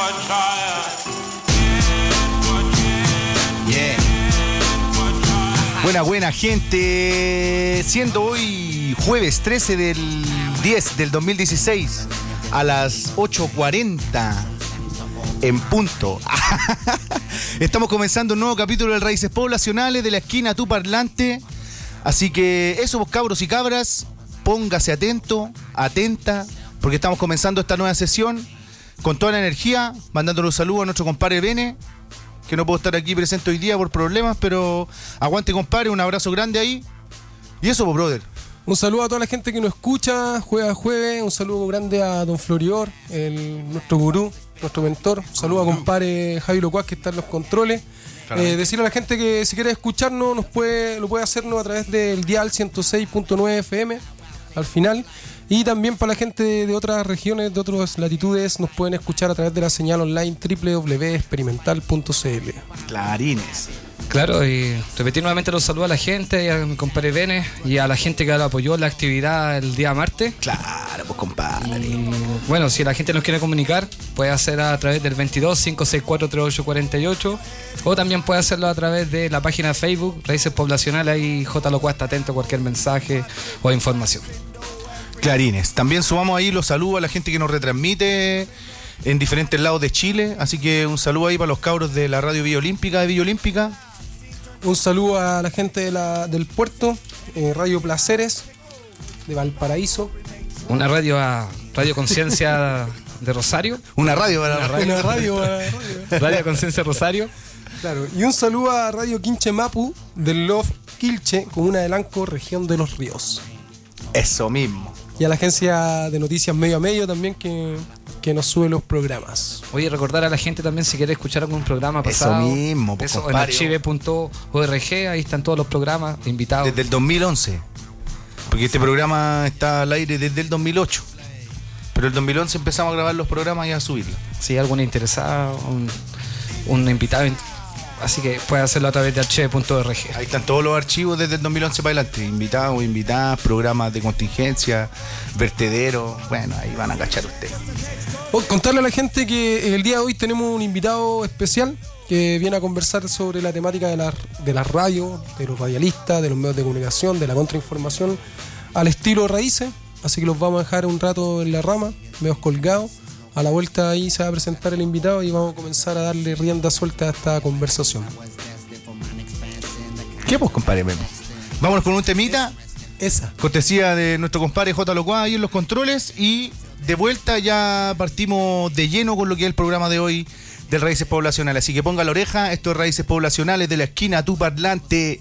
Yeah. Buena gente. Siendo hoy jueves 13 del 10 del 2016 a las 8:40 en punto. Estamos comenzando un nuevo capítulo de Raíces Poblacionales de la esquina Tu Parlante. Así que eso, vos cabros y cabras, póngase atento, atenta, porque estamos comenzando esta nueva sesión con toda la energía, mandándole un saludo a nuestro compadre Bene, que no puedo estar aquí presente hoy día por problemas, pero aguante, compadre, un abrazo grande ahí. Y eso, pues, brother. Un saludo a toda la gente que nos escucha, jueves a jueves. Un saludo grande a don Florior, nuestro gurú, nuestro mentor. Un saludo a compadre Javi Locuaz, que está en los controles. Decirle a la gente que si quiere escucharnos lo puede hacernos a través del dial 106.9 FM al final. Y también para la gente de otras regiones, de otras latitudes, nos pueden escuchar a través de la señal online www.experimental.cl. Clarines. Claro, y repetir nuevamente los saludos a la gente, y a mi compadre Bene y a la gente que lo apoyó en la actividad el día martes. Claro, pues, compadre. Y, bueno, si la gente nos quiere comunicar, puede hacer a través del 22-564-3848, o también puede hacerlo a través de la página de Facebook Raíces Poblacionales. Ahí J. Locuaz está atento a cualquier mensaje o información. Clarines. También sumamos ahí los saludos a la gente que nos retransmite en diferentes lados de Chile. Así que un saludo ahí para los cabros de la radio Villa Olímpica de Villa Olímpica. Un saludo a la gente del puerto, Radio Placeres de Valparaíso. Una radio Conciencia de Rosario. Una radio para la radio. Una radio. Radio Conciencia Rosario. Claro. Y un saludo a Radio Quinche Mapu del Love Quilche, comuna de Lanco, región de Los Ríos. Eso mismo. Y a la agencia de noticias Medio a Medio también que nos sube los programas. Oye, recordar a la gente también si quiere escuchar algún programa pasado. Eso mismo, pues, eso en archive.org, ahí están todos los programas invitados. Desde el 2011. Porque este programa está al aire desde el 2008. Pero el 2011 empezamos a grabar los programas y a subirlos. Si hay algún interesado, un invitado, así que puede hacerlo a través de archive.org. Ahí están todos los archivos desde el 2011 para adelante. Invitados, invitadas, programas de contingencia, vertederos. Bueno, ahí van a cachar ustedes. Contarle a la gente que el día de hoy tenemos un invitado especial que viene a conversar sobre la temática de la radio, de los radialistas, de los medios de comunicación, de la contrainformación al estilo Raíces. Así que los vamos a dejar un rato en la rama, medios colgados. A la vuelta ahí se va a presentar el invitado y vamos a comenzar a darle rienda suelta a esta conversación. ¿Qué pues, compadre Memo? Vámonos con un temita. Esa. Cortesía de nuestro compadre J. Locuaz ahí en los controles. Y de vuelta ya partimos de lleno con lo que es el programa de hoy del Raíces Poblacionales. Así que ponga la oreja. Esto es Raíces Poblacionales de la esquina Tu Parlante.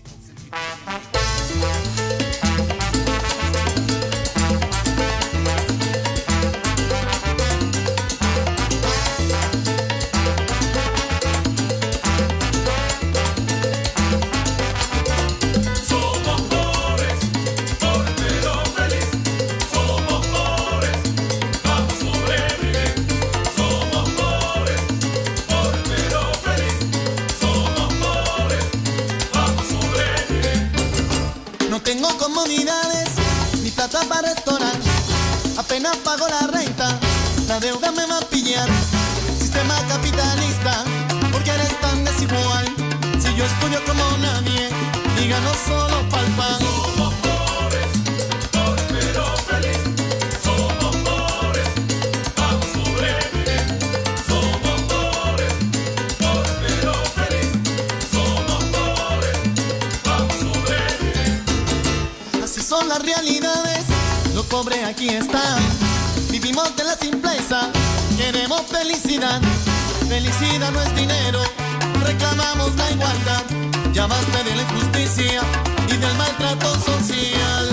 Para restaurar, apenas pago la renta, la deuda me va a pillar. Sistema capitalista, porque eres tan desigual. Si yo estudio como nadie y gano solo pa'l pan. Somos pobres pero feliz. Somos pobres, vamos a sobrevivir. Somos pobres pero feliz. Somos pobres, vamos a sobrevivir. Así son las realidades. Los pobres aquí están, vivimos de la simpleza, queremos felicidad. Felicidad no es dinero, reclamamos la igualdad. Ya basta de la injusticia y del maltrato social.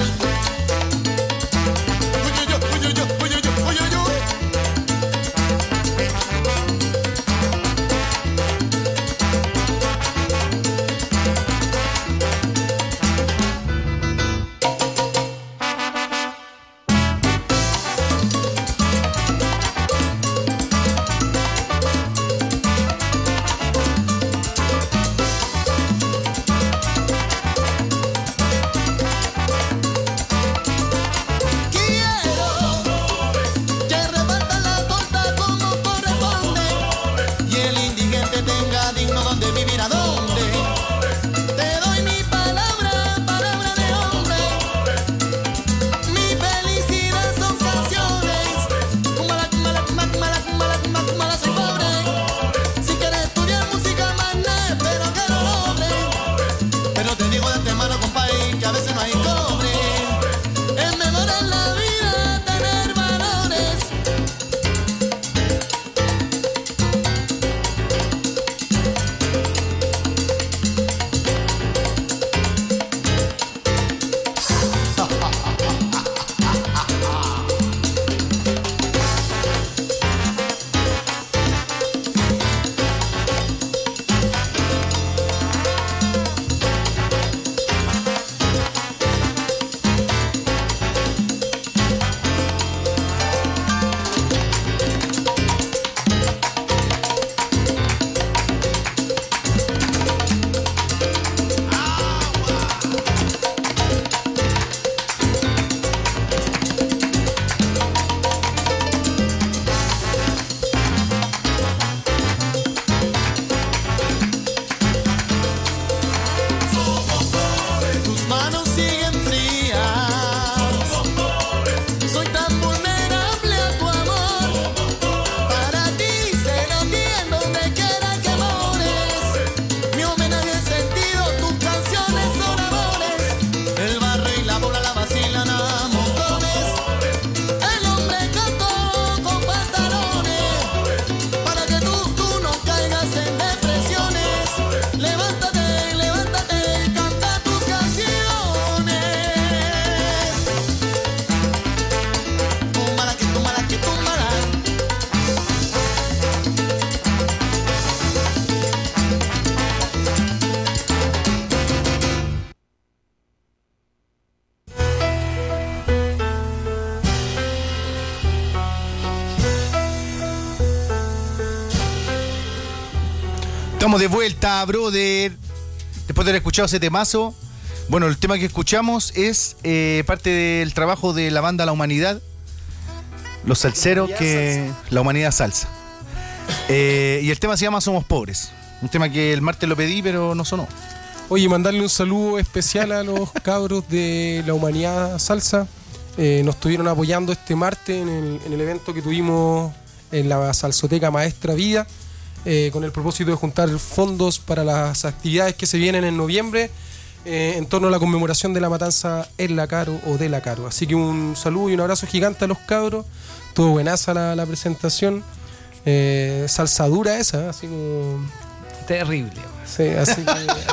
Estamos de vuelta, brother. Después de haber escuchado ese temazo, bueno, el tema que escuchamos es parte del trabajo de la banda La Humanidad, los salseros, que La Humanidad Salsa. Y el tema se llama Somos Pobres. Un tema que el martes lo pedí, pero no sonó. Oye, mandarle un saludo especial a los cabros de La Humanidad Salsa. Nos estuvieron apoyando este martes en el evento que tuvimos en la Salsoteca Maestra Vida, con el propósito de juntar fondos para las actividades que se vienen en noviembre en torno a la conmemoración de la matanza en La Caro o de La Caro. Así que un saludo y un abrazo gigante a los cabros. Todo buenaza la presentación. Salsa dura esa, así como... Terrible. Sí, así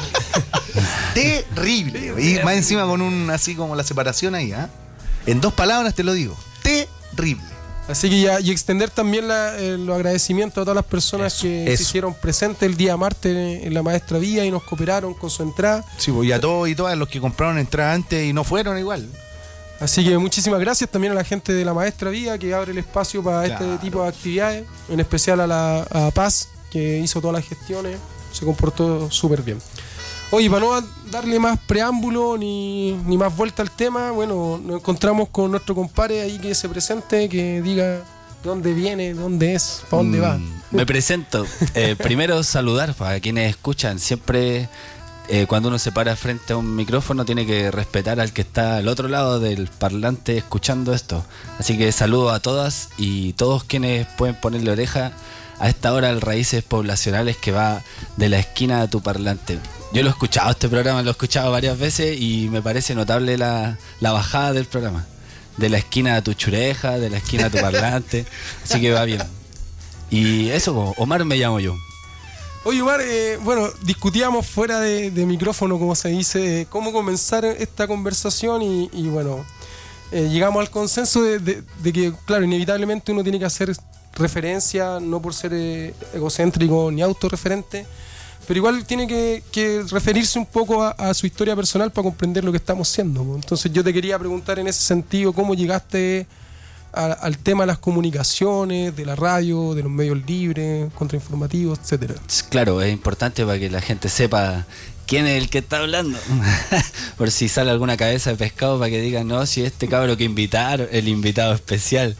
que... Terrible. Y más encima con así como la separación ahí, ¿eh? En 2 palabras te lo digo. Terrible. Así que ya, y extender también los agradecimientos a todas las personas que se hicieron presentes el día martes en la Maestra Vía y nos cooperaron con su entrada. Sí, y a todos y todas los que compraron entrada antes y no fueron igual. Así que muchísimas gracias también a la gente de la Maestra Vía que abre el espacio para este tipo de actividades, en especial a Paz, que hizo todas las gestiones, se comportó súper bien. Oye, para no darle más preámbulo ni más vuelta al tema, bueno, nos encontramos con nuestro compadre ahí que se presente, que diga de dónde viene, dónde es, para dónde va. Me presento. Primero saludar para quienes escuchan. Siempre cuando uno se para frente a un micrófono tiene que respetar al que está al otro lado del parlante escuchando esto. Así que saludo a todas y todos quienes pueden ponerle oreja a esta hora al Raíces Poblacionales, que va de la esquina a tu parlante. Yo lo he escuchado, este programa lo he escuchado varias veces y me parece notable la bajada del programa. De la esquina a tu chureja, de la esquina a tu parlante. Así que va bien. Y eso, Omar me llamo yo. Oye, Omar, bueno, discutíamos fuera de micrófono, como se dice, cómo comenzar esta conversación y bueno, llegamos al consenso de que, claro, inevitablemente uno tiene que hacer referencia, no por ser egocéntrico ni autorreferente, pero igual tiene que referirse un poco a su historia personal para comprender lo que estamos haciendo. Entonces yo te quería preguntar en ese sentido, ¿cómo llegaste al tema de las comunicaciones, de la radio, de los medios libres, contrainformativos, etcétera? Claro, es importante para que la gente sepa quién es el que está hablando. Por si sale alguna cabeza de pescado para que digan, no, si este cabro que invitaron, el invitado especial.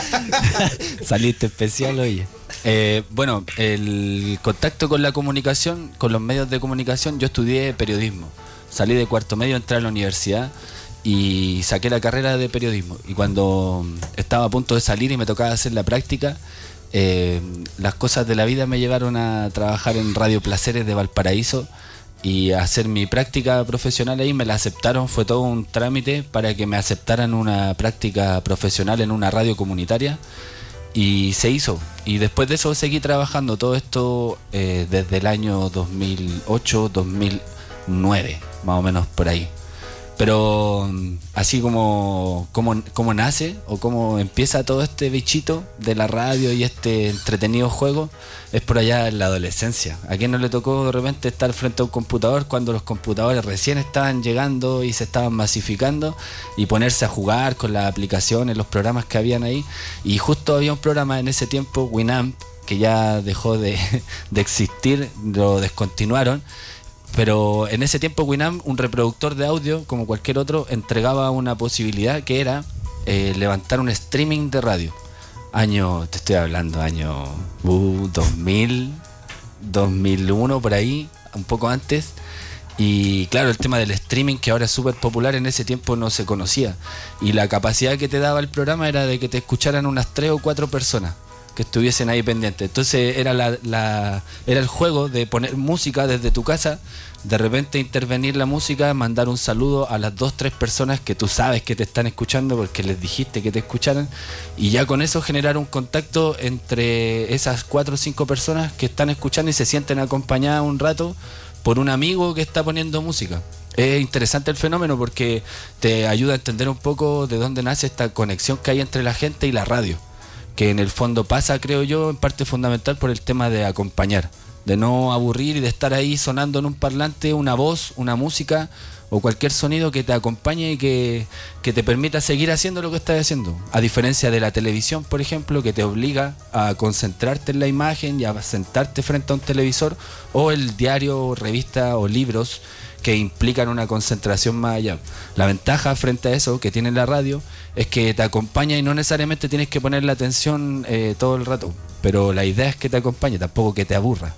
Saliste especial, oye. Bueno, el contacto con la comunicación, con los medios de comunicación, yo estudié periodismo. Salí de cuarto medio, entré a la universidad y saqué la carrera de periodismo. Y cuando estaba a punto de salir y me tocaba hacer la práctica, las cosas de la vida me llevaron a trabajar en Radio Placeres de Valparaíso y a hacer mi práctica profesional ahí. Me la aceptaron, fue todo un trámite para que me aceptaran una práctica profesional en una radio comunitaria y se hizo. Y después de eso seguí trabajando todo esto desde el año 2008, 2009, más o menos por ahí. Pero así como nace o como empieza todo este bichito de la radio y este entretenido juego, es por allá en la adolescencia. ¿A quién no le tocó de repente estar frente a un computador cuando los computadores recién estaban llegando y se estaban masificando y ponerse a jugar con las aplicaciones, los programas que habían ahí? Y justo había un programa en ese tiempo, Winamp, que ya dejó de existir, lo descontinuaron. Pero en ese tiempo Winamp, un reproductor de audio como cualquier otro, entregaba una posibilidad que era levantar un streaming de radio. Te estoy hablando, año 2000, 2001, por ahí, un poco antes. Y claro, el tema del streaming, que ahora es súper popular, en ese tiempo no se conocía. Y la capacidad que te daba el programa era de que te escucharan unas 3 o 4 personas que estuviesen ahí pendientes. Entonces era era el juego de poner música desde tu casa, de repente intervenir la música, mandar un saludo a las 2 o 3 personas que tú sabes que te están escuchando porque les dijiste que te escucharan, y ya con eso generar un contacto entre esas 4 o 5 personas que están escuchando y se sienten acompañadas un rato por un amigo que está poniendo música. Es interesante el fenómeno porque te ayuda a entender un poco de dónde nace esta conexión que hay entre la gente y la radio, que en el fondo pasa, creo yo, en parte fundamental por el tema de acompañar, de no aburrir y de estar ahí sonando en un parlante una voz, una música, o cualquier sonido que te acompañe y que te permita seguir haciendo lo que estás haciendo. A diferencia de la televisión, por ejemplo, que te obliga a concentrarte en la imagen y a sentarte frente a un televisor, o el diario, revista o libros que implican una concentración más allá. La ventaja frente a eso que tiene la radio es que te acompaña y no necesariamente tienes que ponerle atención todo el rato, pero la idea es que te acompañe, tampoco que te aburra.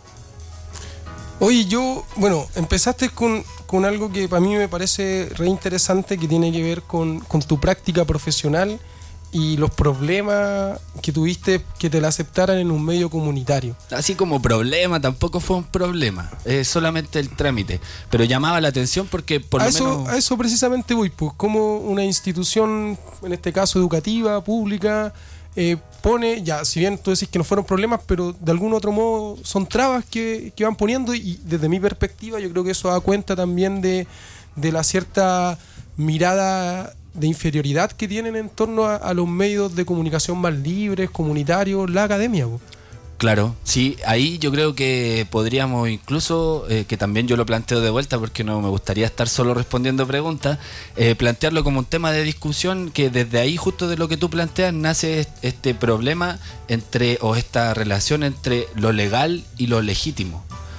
Oye, empezaste con algo que para mí me parece re interesante, que tiene que ver con tu práctica profesional y los problemas que tuviste que te la aceptaran en un medio comunitario. Así como problema, tampoco fue un problema, es solamente el trámite, pero llamaba la atención porque por lo menos... A eso precisamente voy, pues como una institución, en este caso educativa, pública, pone, ya, si bien tú decís que no fueron problemas, pero de algún otro modo son trabas que van poniendo, y desde mi perspectiva yo creo que eso da cuenta también de la cierta mirada de inferioridad que tienen en torno a los medios de comunicación más libres, comunitarios, la academia. Claro, sí, ahí yo creo que podríamos incluso, que también yo lo planteo de vuelta porque no me gustaría estar solo respondiendo preguntas, plantearlo como un tema de discusión, que desde ahí, justo de lo que tú planteas, nace este problema o esta relación entre lo legal y lo legítimo.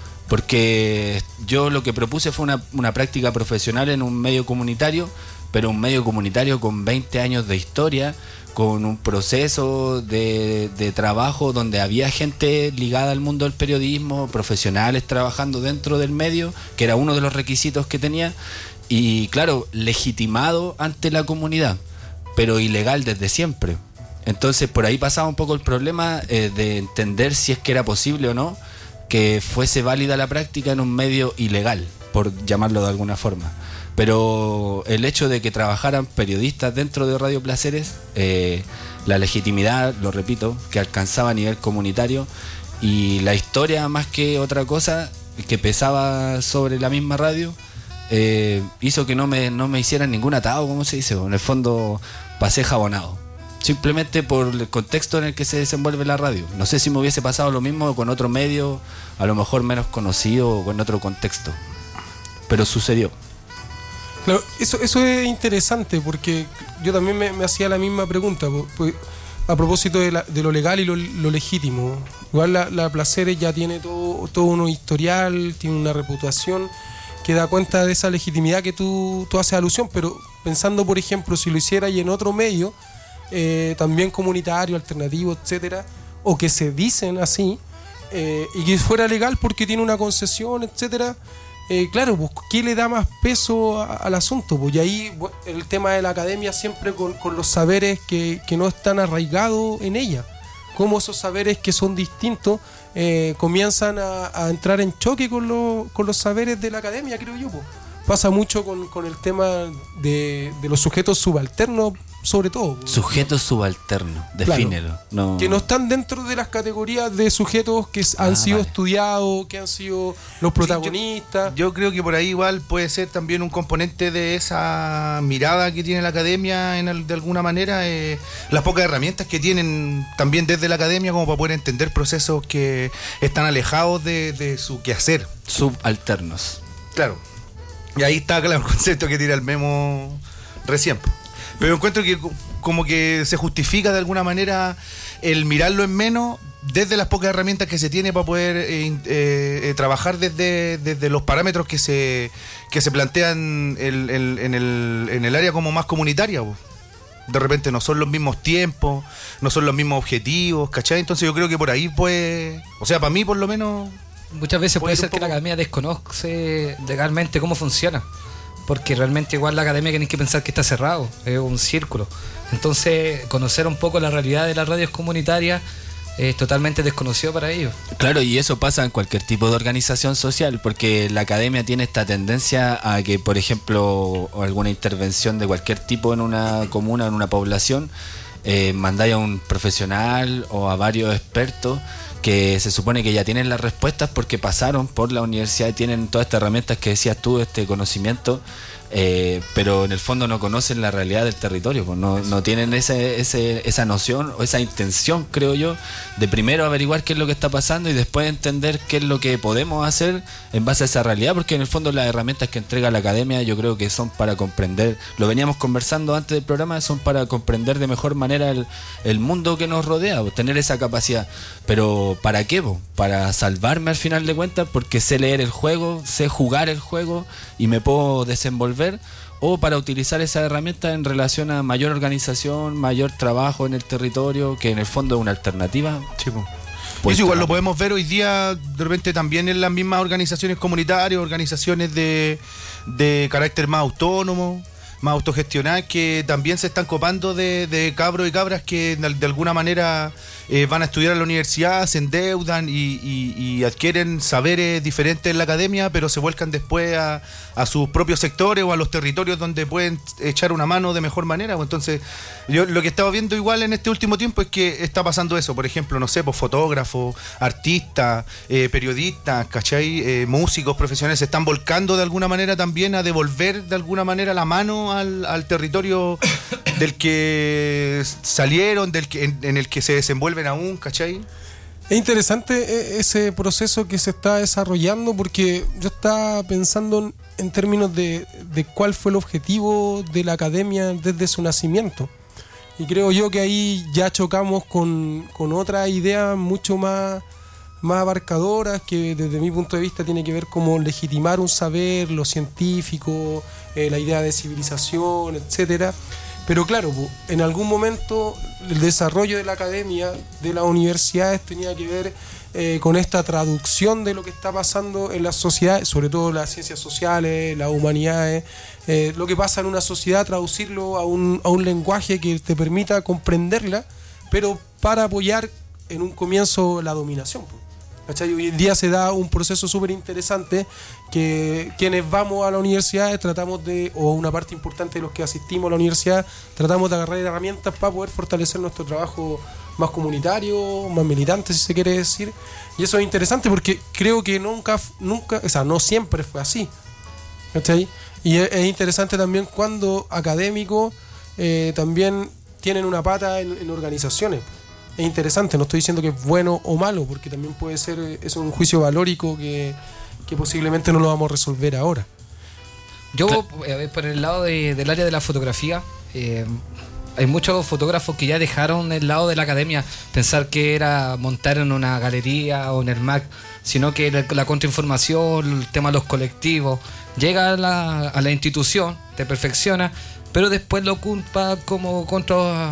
Porque yo lo que propuse fue una práctica profesional en un medio comunitario, pero un medio comunitario con 20 años de historia, con un proceso de trabajo donde había gente ligada al mundo del periodismo, profesionales trabajando dentro del medio, que era uno de los requisitos que tenía, y claro, legitimado ante la comunidad, pero ilegal desde siempre. Entonces por ahí pasaba un poco el problema de entender si es que era posible o no que fuese válida la práctica en un medio ilegal, por llamarlo de alguna forma. Pero el hecho de que trabajaran periodistas dentro de Radio Placeres, la legitimidad, lo repito, que alcanzaba a nivel comunitario, y la historia más que otra cosa que pesaba sobre la misma radio, hizo que no me hicieran ningún atado, como se dice. En el fondo pasé jabonado, simplemente por el contexto en el que se desenvuelve la radio. No sé si me hubiese pasado lo mismo con otro medio, a lo mejor menos conocido o con otro contexto, pero sucedió. Claro, eso es interesante, porque yo también me hacía la misma pregunta, pues, a propósito de lo legal y lo legítimo. Igual la Placeres ya tiene todo un historial, tiene una reputación que da cuenta de esa legitimidad que tú haces alusión, pero pensando, por ejemplo, si lo hiciera y en otro medio, también comunitario, alternativo, etcétera, o que se dicen así, y que fuera legal porque tiene una concesión, etcétera. Claro, pues, ¿qué le da más peso al asunto? Pues, y ahí el tema de la academia siempre con los saberes que no están arraigados en ella. Cómo esos saberes que son distintos comienzan a entrar en choque con los saberes de la academia, creo yo. Pues. Pasa mucho con el tema de los sujetos subalternos, sobre todo. Sujetos subalternos, defínelo. Claro, no... Que no están dentro de las categorías de sujetos que han sido estudiados, que han sido los protagonistas. Yo creo que por ahí igual puede ser también un componente de esa mirada que tiene la academia de alguna manera, las pocas herramientas que tienen también desde la academia como para poder entender procesos que están alejados de su quehacer. Subalternos. Claro. Y ahí está, claro, el concepto que tira el Memo recién. Pero encuentro que como que se justifica de alguna manera el mirarlo en menos desde las pocas herramientas que se tiene para poder trabajar desde los parámetros que se plantean en el área como más comunitaria. De repente no son los mismos tiempos, no son los mismos objetivos, ¿cachai? Entonces yo creo que por ahí pues, o sea, para mí por lo menos... Muchas veces puede ser que la academia desconoce legalmente cómo funciona, porque realmente igual la academia tenéis que pensar que está cerrado, es un círculo. Entonces conocer un poco la realidad de las radios comunitarias es totalmente desconocido para ellos. Claro, y eso pasa en cualquier tipo de organización social, porque la academia tiene esta tendencia a que, por ejemplo, alguna intervención de cualquier tipo en una comuna, en una población, mandáis a un profesional o a varios expertos que se supone que ya tienen las respuestas porque pasaron por la universidad y tienen todas estas herramientas que decías tú, este conocimiento, pero en el fondo no conocen la realidad del territorio, pues no tienen esa noción o esa intención, creo yo, de primero averiguar qué es lo que está pasando y después entender qué es lo que podemos hacer en base a esa realidad, porque en el fondo las herramientas que entrega la academia yo creo que son para comprender, lo veníamos conversando antes del programa, son para comprender de mejor manera el mundo que nos rodea, pues, tener esa capacidad. Pero ¿para qué? Pues? Para salvarme al final de cuentas, porque sé leer el juego, sé jugar el juego y me puedo desenvolver, o para utilizar esa herramienta en relación a mayor organización, mayor trabajo en el territorio, que en el fondo es una alternativa. Sí, pues igual lo podemos ver hoy día de repente también en las mismas organizaciones comunitarias, organizaciones de carácter más autónomo, más autogestionadas, que también se están copando de cabros y cabras que de alguna manera van a estudiar a la universidad, se endeudan y adquieren saberes diferentes en la academia, pero se vuelcan después a sus propios sectores o a los territorios donde pueden echar una mano de mejor manera. Entonces, yo lo que he estado viendo igual en este último tiempo es que está pasando eso. Por ejemplo, no sé, pues fotógrafos, artistas, periodistas, ¿cachai? Músicos profesionales se están volcando de alguna manera también a devolver de alguna manera la mano al territorio del que salieron, en el que se desenvuelven aún, ¿cachai? Es interesante ese proceso que se está desarrollando, porque yo estaba pensando en términos de cuál fue el objetivo de la academia desde su nacimiento. Y creo yo que ahí ya chocamos con otras ideas mucho más abarcadoras, que desde mi punto de vista tiene que ver como legitimar un saber, lo científico, la idea de civilización, etcétera. Pero claro, en algún momento el desarrollo de la academia, de las universidades, tenía que ver con esta traducción de lo que está pasando en las sociedades, sobre todo las ciencias sociales, las humanidades, lo que pasa en una sociedad, traducirlo a un lenguaje que te permita comprenderla, pero para apoyar en un comienzo la dominación. ¿Cachai? Hoy en día se da un proceso súper interesante que quienes vamos a la universidad o una parte importante de los que asistimos a la universidad, tratamos de agarrar herramientas para poder fortalecer nuestro trabajo más comunitario, más militante, si se quiere decir. Y eso es interesante porque creo que nunca, o sea, no siempre fue así. ¿Cachai? Y es interesante también cuando académicos también tienen una pata en organizaciones. Es interesante, no estoy diciendo que es bueno o malo, porque también puede ser, es un juicio valórico que posiblemente no lo vamos a resolver ahora. Yo, por el lado del área de la fotografía, hay muchos fotógrafos que ya dejaron el lado de la academia, pensar que era montar en una galería o en el MAC, sino que la contrainformación, el tema de los colectivos, llega a la institución, te perfecciona, pero después lo ocupa como contra...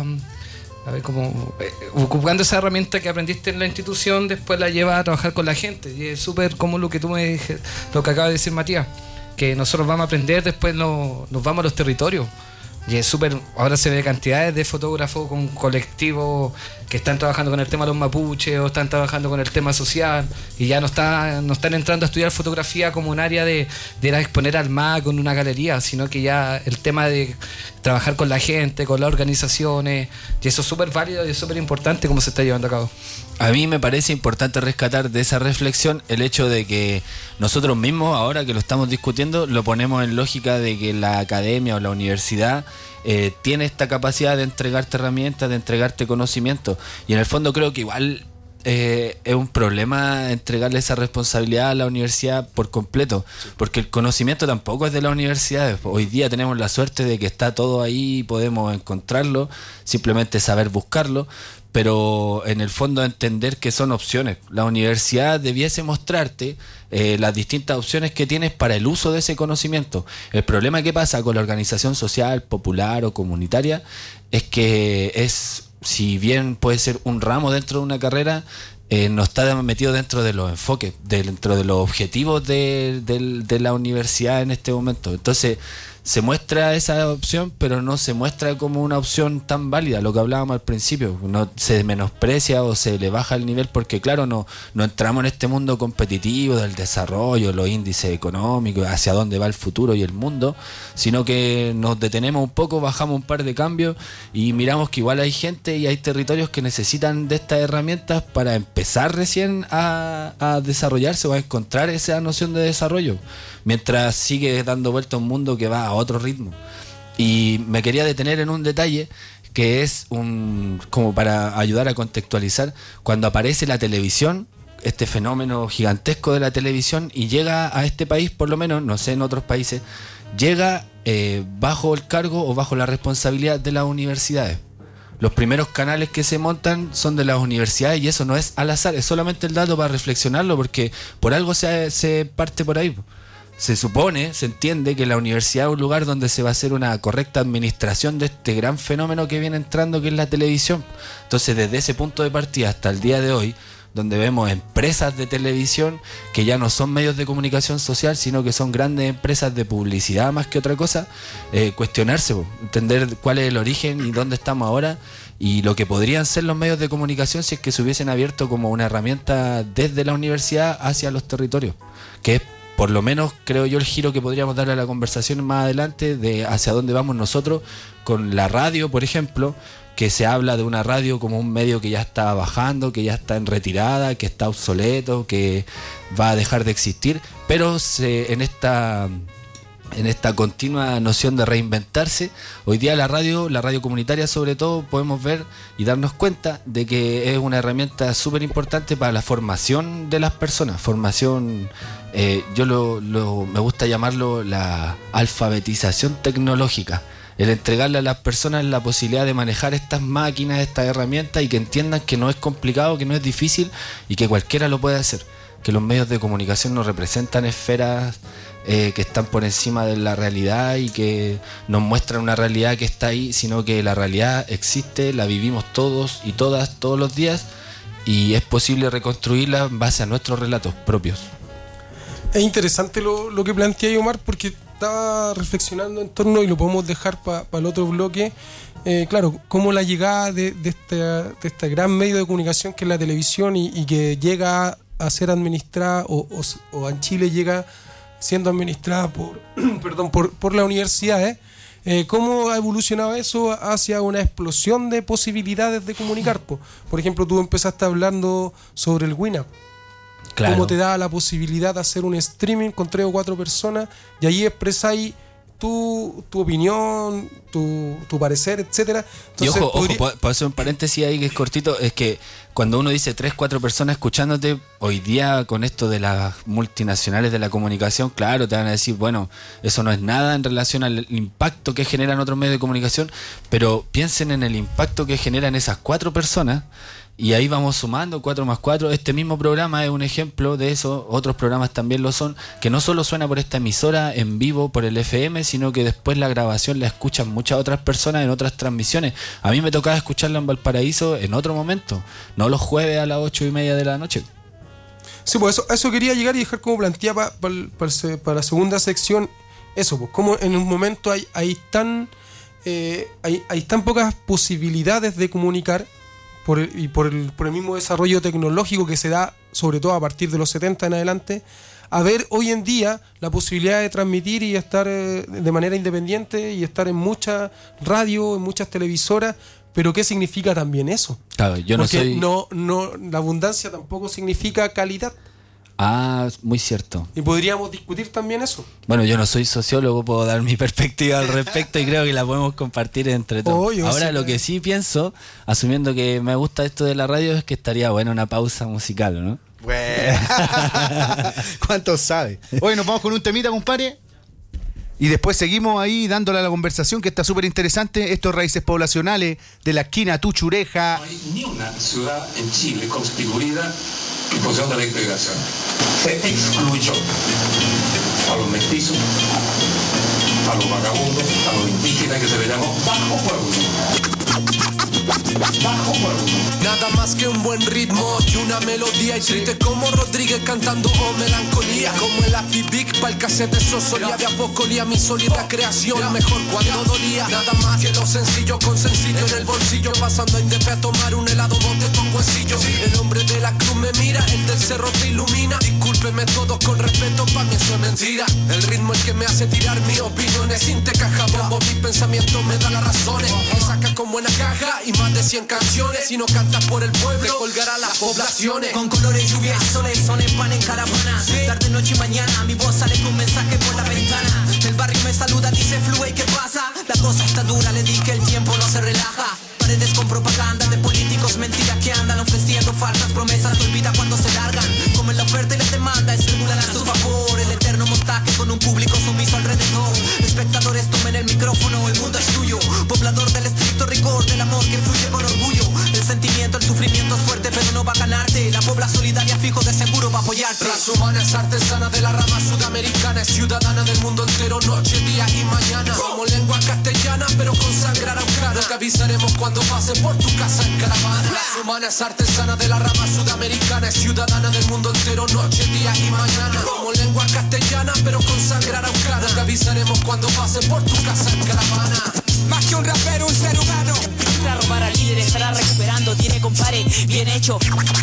ocupando esa herramienta que aprendiste en la institución, después la llevas a trabajar con la gente. Y es súper como lo que tú me dijiste, lo que acaba de decir Matías, que nosotros vamos a aprender, después nos vamos a los territorios. Y es súper, ahora se ve cantidades de fotógrafos con colectivos que están trabajando con el tema de los mapuches o están trabajando con el tema social, y ya no están entrando a estudiar fotografía como un área de ir a exponer al MAC con una galería, sino que ya el tema de trabajar con la gente, con las organizaciones, y eso es súper válido y es súper importante cómo se está llevando a cabo. A mí me parece importante rescatar de esa reflexión el hecho de que nosotros mismos, ahora que lo estamos discutiendo, lo ponemos en lógica de que la academia o la universidad tiene esta capacidad de entregarte herramientas, de entregarte conocimiento, y en el fondo creo que igual es un problema entregarle esa responsabilidad a la universidad por completo, porque el conocimiento tampoco es de las universidades. Hoy día tenemos la suerte de que está todo ahí y podemos encontrarlo, simplemente saber buscarlo, pero en el fondo entender que son opciones. La universidad debiese mostrarte las distintas opciones que tienes para el uso de ese conocimiento. El problema que pasa con la organización social, popular o comunitaria es que si bien puede ser un ramo dentro de una carrera, no está metido dentro de los enfoques, dentro de los objetivos de la universidad en este momento. Entonces se muestra esa opción, pero no se muestra como una opción tan válida, lo que hablábamos al principio. No se menosprecia o se le baja el nivel porque, claro, no entramos en este mundo competitivo del desarrollo, los índices económicos, hacia dónde va el futuro y el mundo, sino que nos detenemos un poco, bajamos un par de cambios y miramos que igual hay gente y hay territorios que necesitan de estas herramientas para empezar recién a desarrollarse o a encontrar esa noción de desarrollo. Mientras sigue dando vuelta un mundo que va a otro ritmo. Y me quería detener en un detalle que es como para ayudar a contextualizar, cuando aparece la televisión, este fenómeno gigantesco de la televisión, y llega a este país, por lo menos, no sé en otros países, llega bajo el cargo o bajo la responsabilidad de las universidades. Los primeros canales que se montan son de las universidades, y eso no es al azar, es solamente el dato para reflexionarlo, porque por algo se parte por ahí. Se supone, se entiende que la universidad es un lugar donde se va a hacer una correcta administración de este gran fenómeno que viene entrando, que es la televisión. Entonces, desde ese punto de partida hasta el día de hoy, donde vemos empresas de televisión que ya no son medios de comunicación social, sino que son grandes empresas de publicidad más que otra cosa, cuestionarse, entender cuál es el origen y dónde estamos ahora, y lo que podrían ser los medios de comunicación si es que se hubiesen abierto como una herramienta desde la universidad hacia los territorios, que es por lo menos, creo yo, el giro que podríamos darle a la conversación más adelante de hacia dónde vamos nosotros con la radio, por ejemplo, que se habla de una radio como un medio que ya está bajando, que ya está en retirada, que está obsoleto, que va a dejar de existir, pero en esta continua noción de reinventarse, hoy día la radio comunitaria sobre todo, podemos ver y darnos cuenta de que es una herramienta súper importante para la formación de las personas, formación, yo me gusta llamarlo la alfabetización tecnológica, el entregarle a las personas la posibilidad de manejar estas máquinas, estas herramientas, y que entiendan que no es complicado, que no es difícil y que cualquiera lo puede hacer, que los medios de comunicación no representan esferas que están por encima de la realidad y que nos muestran una realidad que está ahí, sino que la realidad existe, la vivimos todos y todas todos los días, y es posible reconstruirla en base a nuestros relatos propios. Es interesante lo que plantea Omar, porque estaba reflexionando en torno, y lo podemos dejar para el otro bloque, claro, cómo la llegada de este gran medio de comunicación que es la televisión, y que llega a ser administrada, o en Chile llega siendo administrada por las universidades, cómo ha evolucionado eso hacia una explosión de posibilidades de comunicar. Por ejemplo, tú empezaste hablando sobre el Winamp. Claro. Cómo te da la posibilidad de hacer un streaming con 3 o 4 personas, y ahí expresáis tu opinión, tu parecer, etcétera. Entonces, y ojo, puedo hacer un paréntesis ahí que es cortito, es que cuando uno dice 3, 4 personas escuchándote, hoy día con esto de las multinacionales de la comunicación, claro, te van a decir, bueno, eso no es nada en relación al impacto que generan otros medios de comunicación, pero piensen en el impacto que generan esas 4 personas, y ahí vamos sumando 4 más 4. Este mismo programa es un ejemplo de eso, otros programas también lo son, que no solo suena por esta emisora en vivo, por el FM, sino que después la grabación la escuchan muchas otras personas en otras transmisiones. A mí me tocaba escucharla en Valparaíso en otro momento, no los jueves a las 8:30 de la noche. Sí, pues eso quería llegar y dejar como planteada para la segunda sección, eso, pues como en un momento hay tan pocas posibilidades de comunicar, por el mismo desarrollo tecnológico que se da, sobre todo a partir de los 70 en adelante, a ver hoy en día la posibilidad de transmitir y estar de manera independiente y estar en muchas radios, en muchas televisoras. Pero ¿qué significa también eso? Claro, yo no Porque soy... la abundancia tampoco significa calidad. Ah, muy cierto. Y podríamos discutir también eso. Bueno, yo no soy sociólogo, puedo dar mi perspectiva al respecto y creo que la podemos compartir entre todos. Ahora, lo que sí pienso, asumiendo que me gusta esto de la radio, es que estaría buena una pausa musical, ¿no? Bueno. ¿Cuánto sabe? Hoy nos vamos con un temita, compadre, y después seguimos ahí dándole a la conversación, que está súper interesante. Estos Raíces Poblacionales de la esquina Tuchureja. No hay ni una ciudad en Chile constituida en función de la integración. Se excluyó a los mestizos, a los vagabundos, a los indígenas, que se le llamó bajo pueblo. Bajo pueblo. Nada más que un buen ritmo y una melodía, y triste como Rodríguez cantando melancolía, como el Happy Big pa'l cassette Sosolía. De a poco olía mi sólida creación, mejor cuando dolía. Nada más que lo sencillo, con sencillo en el bolsillo, pasando a Indepe a tomar un helado bote con huesillo. El hombre de la cruz me mira, el del cerro te ilumina. Discúlpeme todo con respeto, pa' mí eso es mentira. El ritmo es que me hace tirar mi opiniones sin te caja bombo, mi pensamiento me da las razones. Me saca con buena caja y más de 100 canciones. Si no cantas por el pueblo, te colgará las poblaciones. Con colores, lluvia y soles, son en pan en caravana. Tarde, noche y mañana, mi voz sale con mensaje por la ventana. El barrio me saluda, dice Flo. un público sumiso alrededor. Espectadores tomen el micrófono, el mundo es tuyo. Poblador del estricto rigor, del amor que fluye con orgullo. El sentimiento, el sufrimiento es fuerte, pero no va a ganarte. La pobla solidaria fijo de seguro va a apoyarte. Transhumana es artesana de la rama sudamericana, es ciudadana del mundo entero, noche, día y mañana. Como lengua castellana, pero con sangre araucana. Te avisaremos cuando pase por tu casa en caravana. Transhumana es artesana de la rama sudamericana, es ciudadana del mundo entero, noche, día y mañana. Como lengua castellana, pero con sangre araucana. Te avisaremos cuando pase por tu casa en caravana. Más que un rapero, un ser humano. Para robar al líder estará recuperando. Tiene compare, bien hecho.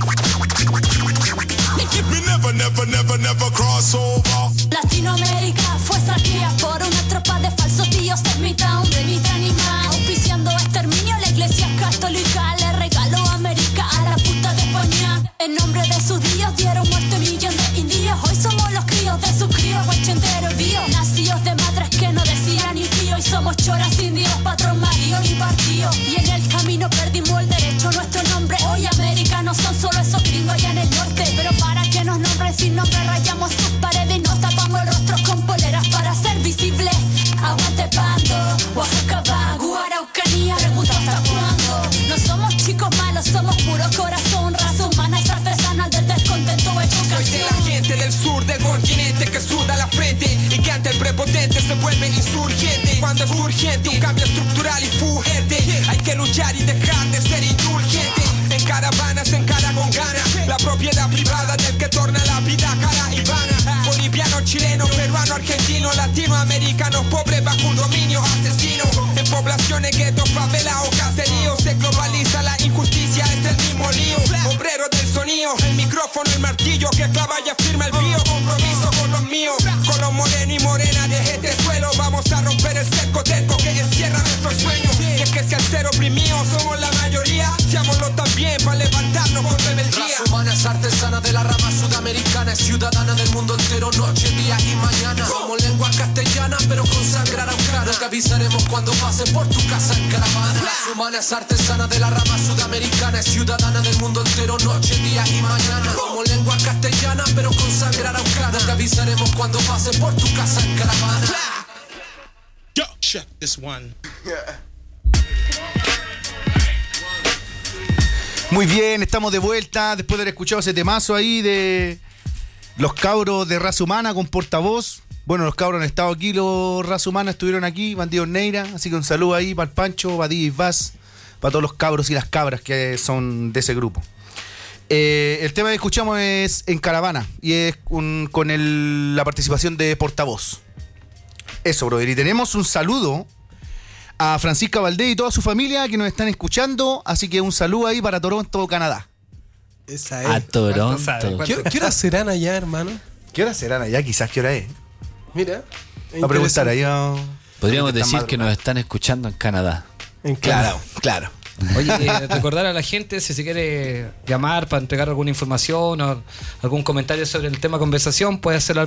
Latinoamérica fue saqueada por una tropa de falsos dioses en mitad de mitad animal. Auspiciando exterminio, la iglesia católica le regaló América a la puta de España. En nombre de sus dios dieron muerte a un millón de indios. Hoy somos los críos de sus críos, guachentero bio. Nacidos de madres que no decían ni pío. Y somos choras indios, patrón marido ni partido. Y en el camino perdimos el derecho a nuestro nombre. Hoy América no son solo esos gringos allá en el norte. Pero para que nos nombren sin nombre rayamos sus paredes y nos tapamos los rostros con poleras para ser visibles. Aguante Pando, Oaxaca, Bagú, Araucanía, pregunta hasta cuándo. No somos chicos malos, somos puro corazón. Raza humana es artesanal del descontento hecho Soy de la canción. gente del sur del continente que suda la frente y que ante el prepotente se vuelve insurgente. Cuando es urgente un cambio estructural y fuerte, hay que luchar y dejar de ser indulgente. En caravana se encara con ganas la propiedad privada del que torna la vida cara y vana. Boliviano, chileno, peruano, argentino, latinoamericano, pobre bajo un dominio asesino. En poblaciones, guetos, favela o caserío se globaliza la injusticia, es el mismo lío. Obrero del sonido, el micrófono, el martillo que clava y afirma el brío. Compromiso con los míos, con los morenos y morena de este suelo. Vamos a romper el cerco terco que encierra nuestros sueños. Y es que si al ser oprimidos somos la mayoría, seámoslo también para levantarnos con rebeldía. Transhumana es artesana de la rama sudamericana, es ciudadana del mundo entero, noche, día y mañana. Como lengua castellana, pero con sangre araucana. Te avisaremos cuando pase por tu casa en caravana. Transhumana es artesana de la rama sudamericana, es ciudadana del mundo entero, noche, día y mañana. Como lengua castellana, pero con sangre araucana. Te avisaremos cuando pase por tu casa en caravana. Yo, check this one. Muy bien, estamos de vuelta después de haber escuchado ese temazo ahí de los cabros de Raza Humana con portavoz. Bueno, los cabros han estado aquí, los Raza Humana estuvieron aquí, Bandidos Neira, así que un saludo ahí para el Pancho, para DJ Vaz, para todos los cabros y las cabras que son de ese grupo. El tema que escuchamos es En Caravana y es con la participación de portavoz. Eso, brother. Y tenemos un saludo a Francisca Valdés y toda su familia que nos están escuchando, así que un saludo ahí para Toronto, Canadá. Esa es. A Toronto. ¿Qué hora serán allá, hermano? ¿Qué hora serán allá? Quizás qué hora es. Mira. Va a preguntar ahí. Podríamos decir que nos están escuchando en Canadá. Claro. Oye, recordar a la gente si se quiere llamar para entregar alguna información o algún comentario sobre el tema conversación, puede hacerlo al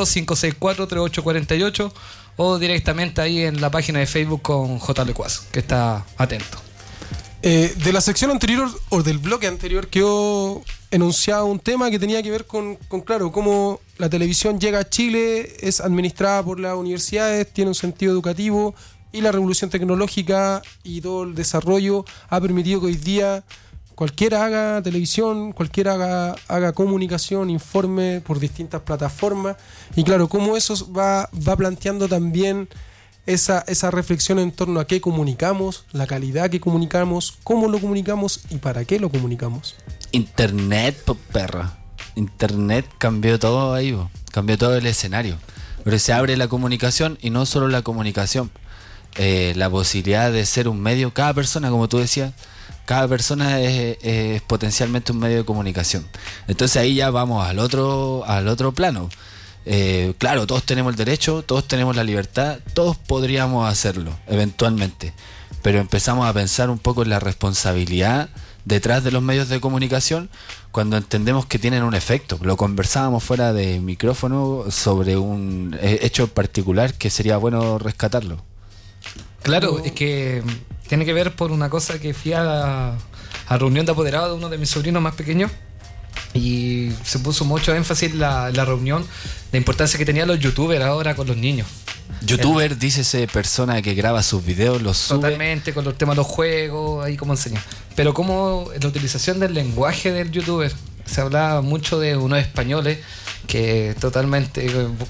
22-564-3848 o directamente ahí en la página de Facebook con J. Lecuaz, que está atento. De la sección anterior o del bloque anterior quedó enunciado un tema que tenía que ver con claro, cómo la televisión llega a Chile, es administrada por las universidades, tiene un sentido educativo y la revolución tecnológica y todo el desarrollo ha permitido que hoy día cualquiera haga televisión, cualquiera haga comunicación, informe por distintas plataformas y claro, cómo eso va planteando también esa reflexión en torno a qué comunicamos, la calidad que comunicamos, cómo lo comunicamos y para qué lo comunicamos. Internet, perra. Internet cambió todo ahí, cambió todo el escenario. Pero se abre la comunicación y no solo la comunicación. La posibilidad de ser un medio, cada persona, como tú decías, cada persona es potencialmente un medio de comunicación. Entonces ahí ya vamos al otro plano. Claro, todos tenemos el derecho, todos tenemos la libertad, todos podríamos hacerlo eventualmente, pero empezamos a pensar un poco en la responsabilidad detrás de los medios de comunicación cuando entendemos que tienen un efecto. Lo conversábamos fuera de micrófono sobre un hecho particular que sería bueno rescatarlo. Claro, es que tiene que ver por una cosa que fui a la reunión de apoderados de uno de mis sobrinos más pequeños Y se puso mucho énfasis en la reunión, la importancia que tenían los youtubers ahora con los niños. Youtuber, dícese persona que graba sus videos, los sube. Totalmente, con los temas de los juegos, ahí como enseña. Pero como la utilización del lenguaje del youtuber, se hablaba mucho de unos españoles que totalmente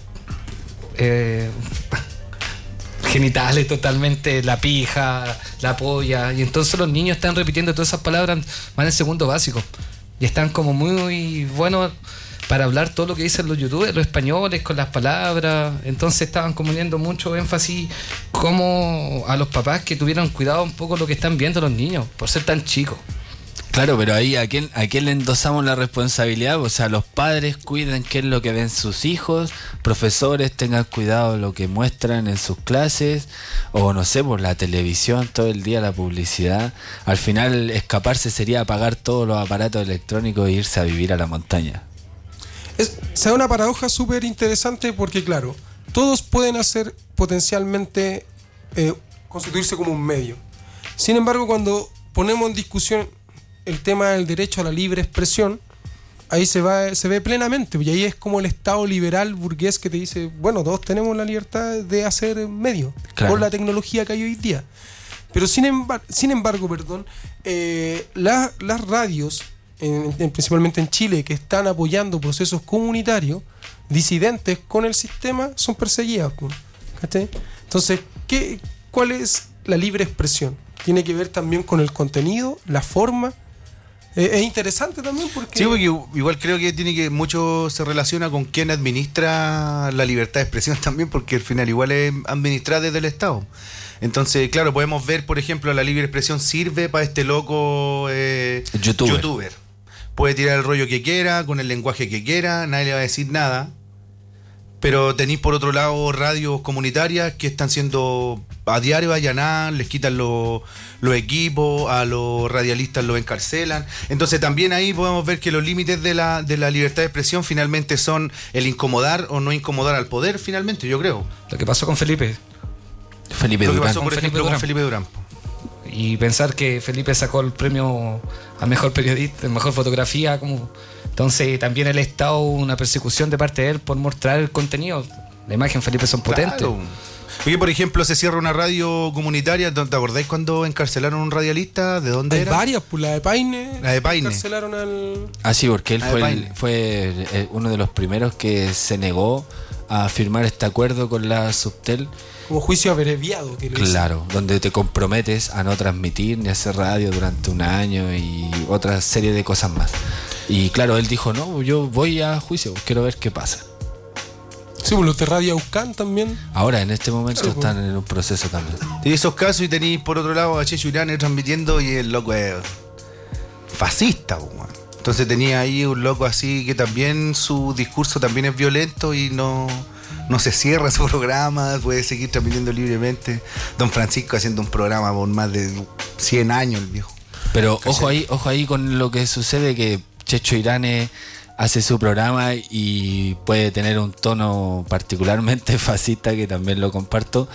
genitales, totalmente la pija, la polla, y entonces los niños están repitiendo todas esas palabras, van en segundo básico y están como muy buenos para hablar todo lo que dicen los youtubers, los españoles, con las palabras. Entonces estaban poniendo mucho énfasis como a los papás que tuvieran cuidado un poco lo que están viendo los niños por ser tan chicos. Claro, pero ahí ¿a quién le endosamos la responsabilidad? O sea, los padres cuiden qué es lo que ven sus hijos, profesores tengan cuidado de lo que muestran en sus clases, o no sé, por la televisión todo el día, la publicidad. Al final escaparse sería apagar todos los aparatos electrónicos e irse a vivir a la montaña. Se da una paradoja súper interesante porque, claro, todos pueden hacer potencialmente constituirse como un medio. Sin embargo, cuando ponemos en discusión el tema del derecho a la libre expresión, ahí se ve plenamente, y ahí es como el Estado liberal burgués que te dice, bueno, todos tenemos la libertad de hacer medios, claro, con la tecnología que hay hoy día. Pero sin embargo, las radios, principalmente en Chile, que están apoyando procesos comunitarios disidentes con el sistema, son perseguidas. ¿Cachai? Entonces, ¿cuál es la libre expresión? Tiene que ver también con el contenido, la forma. Es interesante también porque... Sí, porque igual creo que mucho se relaciona con quién administra la libertad de expresión también, porque al final igual es administrada desde el Estado. Entonces, claro, podemos ver, por ejemplo, la libre expresión sirve para este loco youtuber. Puede tirar el rollo que quiera, con el lenguaje que quiera, nadie le va a decir nada. Pero tenéis por otro lado radios comunitarias que están siendo a diario allanadas, les quitan los equipos, a los radialistas los encarcelan. Entonces también ahí podemos ver que los límites de la libertad de expresión finalmente son el incomodar o no incomodar al poder, finalmente, yo creo. Lo que pasó con Felipe Durán. Lo que pasó, por ejemplo, con Felipe Durán. Y pensar que Felipe sacó el premio a mejor periodista, mejor fotografía, como... Entonces también el Estado, una persecución de parte de él por mostrar el contenido. La imagen, Felipe, son potentes. Claro. Oye, por ejemplo, se cierra una radio comunitaria. ¿Te acordáis cuando encarcelaron a un radialista? ¿De dónde era? Hay varias, pues la de Paine. La de Paine. Encarcelaron al... Ah, sí, porque él fue uno de los primeros que se negó a firmar este acuerdo con la Subtel. Como juicio abreviado. Claro, donde te comprometes a no transmitir ni hacer radio durante un año y otra serie de cosas más. Y claro, él dijo, no, yo voy a juicio, quiero ver qué pasa. Sí, pues los de Radio Aucán también. Ahora, en este momento, claro, están en un proceso también. Y esos casos, y tenéis por otro lado a Checho Irán transmitiendo, y el loco es fascista, man. Entonces tenía ahí un loco así que también su discurso también es violento y no se cierra su programa, puede seguir transmitiendo libremente. Don Francisco haciendo un programa por más de 100 años, el viejo. Pero ojo ahí con lo que sucede, que Checho Irane hace su programa y puede tener un tono particularmente fascista, que también lo comparto,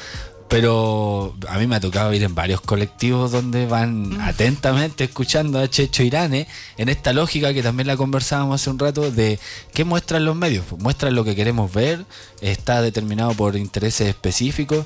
pero a mí me ha tocado ir en varios colectivos donde van atentamente escuchando a Checho Irane en esta lógica que también la conversábamos hace un rato, de qué muestran los medios. Pues muestran lo que queremos ver, está determinado por intereses específicos.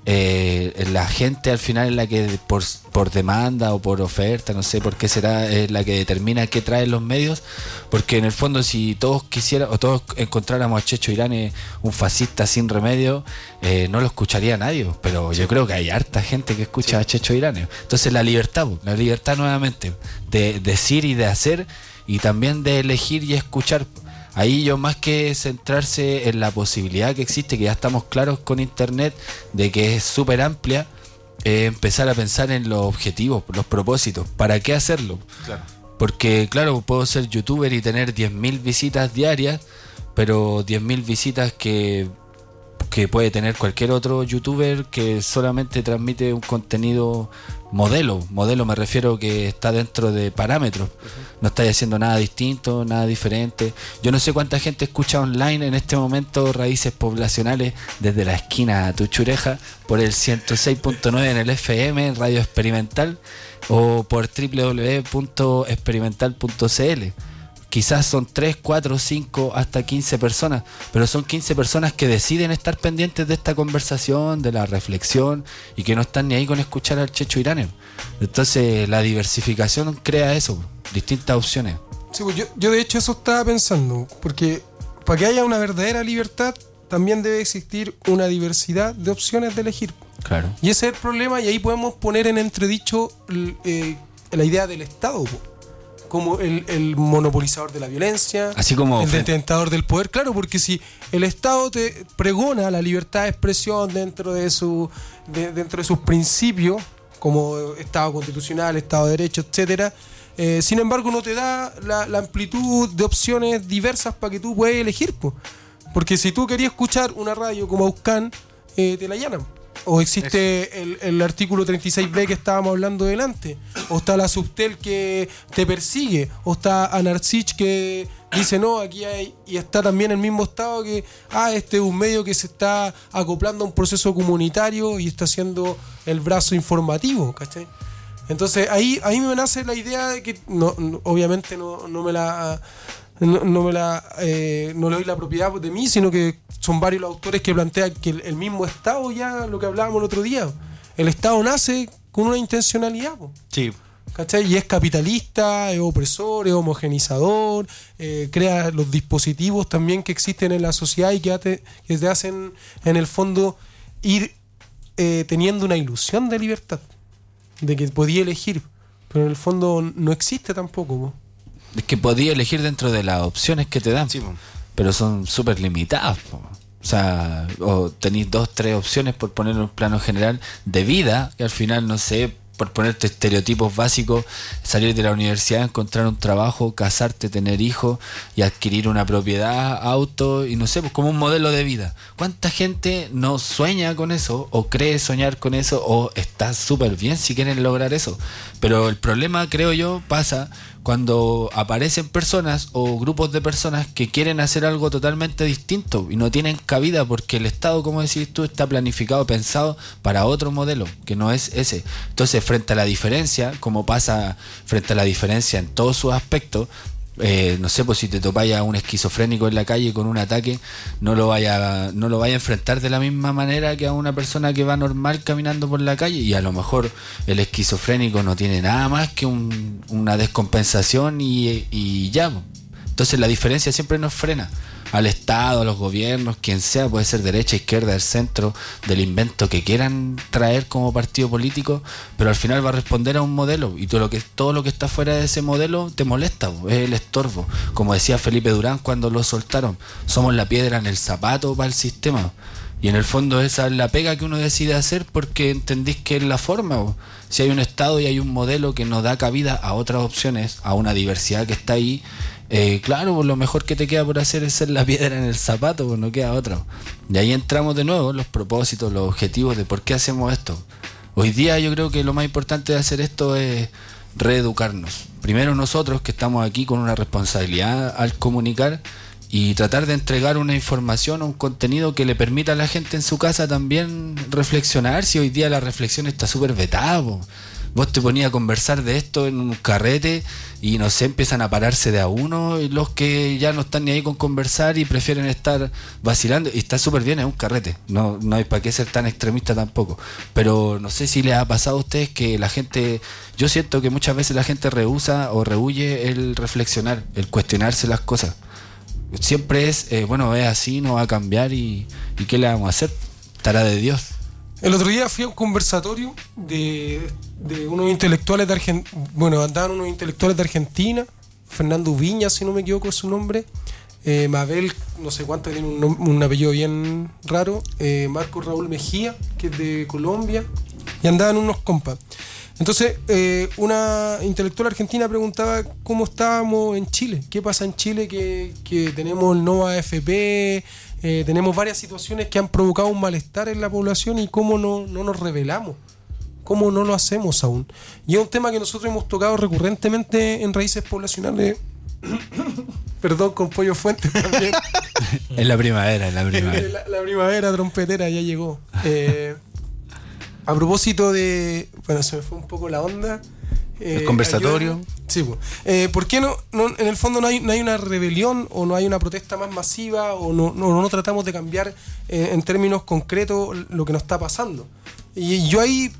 La gente al final es la que por demanda o por oferta, no sé por qué será, es la que determina qué traen los medios, porque en el fondo si todos todos encontráramos a Checho Irane un fascista sin remedio, no lo escucharía nadie, pero yo creo que hay harta gente que escucha a Checho Irane. Entonces la libertad nuevamente de decir y de hacer, y también de elegir y escuchar. Ahí yo, más que centrarse en la posibilidad que existe, que ya estamos claros con internet de que es súper amplia, empezar a pensar en los objetivos, los propósitos, ¿para qué hacerlo? Claro. Porque claro, puedo ser youtuber y tener 10.000 visitas diarias, pero 10.000 visitas que puede tener cualquier otro youtuber que solamente transmite un contenido modelo me refiero, que está dentro de parámetros. No estáis haciendo nada distinto, nada diferente. Yo no sé cuánta gente escucha online en este momento Raíces Poblacionales desde la esquina de Tuchureja por el 106.9 en el FM, Radio Experimental, o por www.experimental.cl. quizás son 3, 4, 5, hasta 15 personas, pero son 15 personas que deciden estar pendientes de esta conversación, de la reflexión, y que no están ni ahí con escuchar al Checho Irane. Entonces la diversificación crea eso, distintas opciones. Sí, pues yo de hecho eso estaba pensando, porque para que haya una verdadera libertad también debe existir una diversidad de opciones de elegir. Claro. Y ese es el problema, y ahí podemos poner en entredicho la idea del Estado, como el monopolizador de la violencia, así como el detentador del poder. Claro, porque si el Estado te pregona la libertad de expresión dentro de sus principios, como Estado constitucional, Estado de Derecho, etcétera, sin embargo no te da la amplitud de opciones diversas para que tú puedas elegir, po. Porque si tú querías escuchar una radio como Aucán, te la allanan. O existe el artículo 36B que estábamos hablando delante. O está la Subtel que te persigue. O está Anarchich que dice no, aquí hay. Y está también el mismo Estado que este es un medio que se está acoplando a un proceso comunitario y está haciendo el brazo informativo, ¿cachai? Entonces ahí me nace la idea de que obviamente no le doy la propiedad de mí, sino que son varios los autores que plantean que el mismo Estado, ya lo que hablábamos el otro día, el Estado nace con una intencionalidad, sí, ¿cachai? Y es capitalista, es opresor, es homogenizador, crea los dispositivos también que existen en la sociedad y que te hacen en el fondo ir teniendo una ilusión de libertad, de que podía elegir, pero en el fondo no existe tampoco, ¿no? Es que podía elegir dentro de las opciones que te dan, sí, pero son súper limitadas, po. O sea, o tenéis 2, 3 opciones, por poner un plano general de vida, que al final, no sé, por ponerte estereotipos básicos, salir de la universidad, encontrar un trabajo, casarte, tener hijos y adquirir una propiedad, auto, y no sé, pues como un modelo de vida. ¿Cuánta gente no sueña con eso, o cree soñar con eso, o está súper bien si quieren lograr eso? Pero el problema, creo yo, pasa cuando aparecen personas o grupos de personas que quieren hacer algo totalmente distinto y no tienen cabida porque el Estado, como decís tú, está planificado, pensado para otro modelo, que no es ese. Entonces, frente a la diferencia, como pasa frente a la diferencia en todos sus aspectos, no sé, pues si te topáis a un esquizofrénico en la calle con un ataque, no lo vaya a enfrentar de la misma manera que a una persona que va normal caminando por la calle, y a lo mejor el esquizofrénico no tiene nada más que una descompensación y ya. Entonces la diferencia siempre nos frena. Al Estado, a los gobiernos, quien sea, puede ser derecha, izquierda, del centro, del invento que quieran traer como partido político, pero al final va a responder a un modelo, y todo lo que está fuera de ese modelo te molesta, es el estorbo. Como decía Felipe Durán cuando lo soltaron, somos la piedra en el zapato para el sistema. Y en el fondo esa es la pega que uno decide hacer, porque entendís que es la forma. Si hay un Estado y hay un modelo que nos da cabida a otras opciones, a una diversidad que está ahí, claro, pues lo mejor que te queda por hacer es ser la piedra en el zapato, pues no queda otra. Y ahí entramos de nuevo en los propósitos, los objetivos de por qué hacemos esto. Hoy día yo creo que lo más importante de hacer esto es reeducarnos. Primero nosotros, que estamos aquí con una responsabilidad al comunicar, y tratar de entregar una información o un contenido que le permita a la gente en su casa también reflexionar. Si hoy día la reflexión está súper vetada, po. Vos te ponías a conversar de esto en un carrete y no sé, empiezan a pararse de a uno, y los que ya no están ni ahí con conversar y prefieren estar vacilando, y está súper bien, es un carrete, no hay para qué ser tan extremista tampoco, pero no sé si les ha pasado a ustedes que la gente, yo siento que muchas veces la gente rehúsa o rehuye el reflexionar, el cuestionarse las cosas. Siempre es, bueno, es así, no va a cambiar, y ¿qué le vamos a hacer? Estará de Dios. El otro día fui a un conversatorio de unos intelectuales de Argentina. Bueno, andaban unos intelectuales de Argentina. Fernando Viña, si no me equivoco es su nombre. Mabel, no sé cuánto, tiene un apellido bien raro. Marco Raúl Mejía, que es de Colombia. Y andaban unos compas. Entonces, una intelectual argentina preguntaba cómo estábamos en Chile. ¿Qué pasa en Chile? Que tenemos el no AFP, tenemos varias situaciones que han provocado un malestar en la población, y cómo no nos rebelamos, cómo no lo hacemos aún. Y es un tema que nosotros hemos tocado recurrentemente en Raíces Poblacionales. Perdón, con Pollo Fuentes también. Es la primavera, la primavera trompetera ya llegó. A propósito de... Bueno, se me fue un poco la onda. El conversatorio. Ayuden. Sí, pues. ¿Por qué no, en el fondo no hay una rebelión o no hay una protesta más masiva o no tratamos de cambiar en términos concretos lo que nos está pasando? Y yo ahí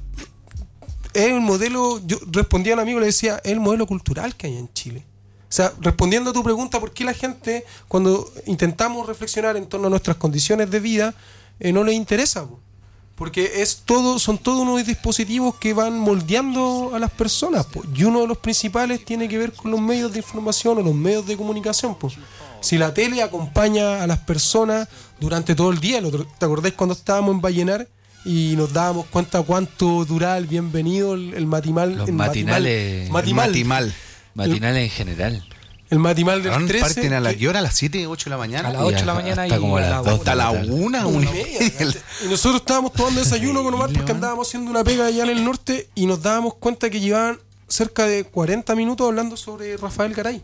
es el modelo, yo respondía a un amigo, le decía, es el modelo cultural que hay en Chile. O sea, respondiendo a tu pregunta, ¿por qué la gente, cuando intentamos reflexionar en torno a nuestras condiciones de vida, no les interesa? Porque son todos unos dispositivos que van moldeando a las personas, po. Y uno de los principales tiene que ver con los medios de información o los medios de comunicación, po. Si la tele acompaña a las personas durante todo el día, ¿te acordás cuando estábamos en Vallenar y nos dábamos cuenta cuánto duraba el bienvenido, el matimal? Los matinales. Matinales en general. El matimal del 13. ¿Parten a la qué hora? ¿A las 7, 8 de la mañana? A las 8 de la mañana hasta como a las 2. Hasta la 1 y media. Y nosotros estábamos tomando desayuno con Omar porque andábamos haciendo una pega allá en el norte y nos dábamos cuenta que llevaban cerca de 40 minutos hablando sobre Rafael Garay.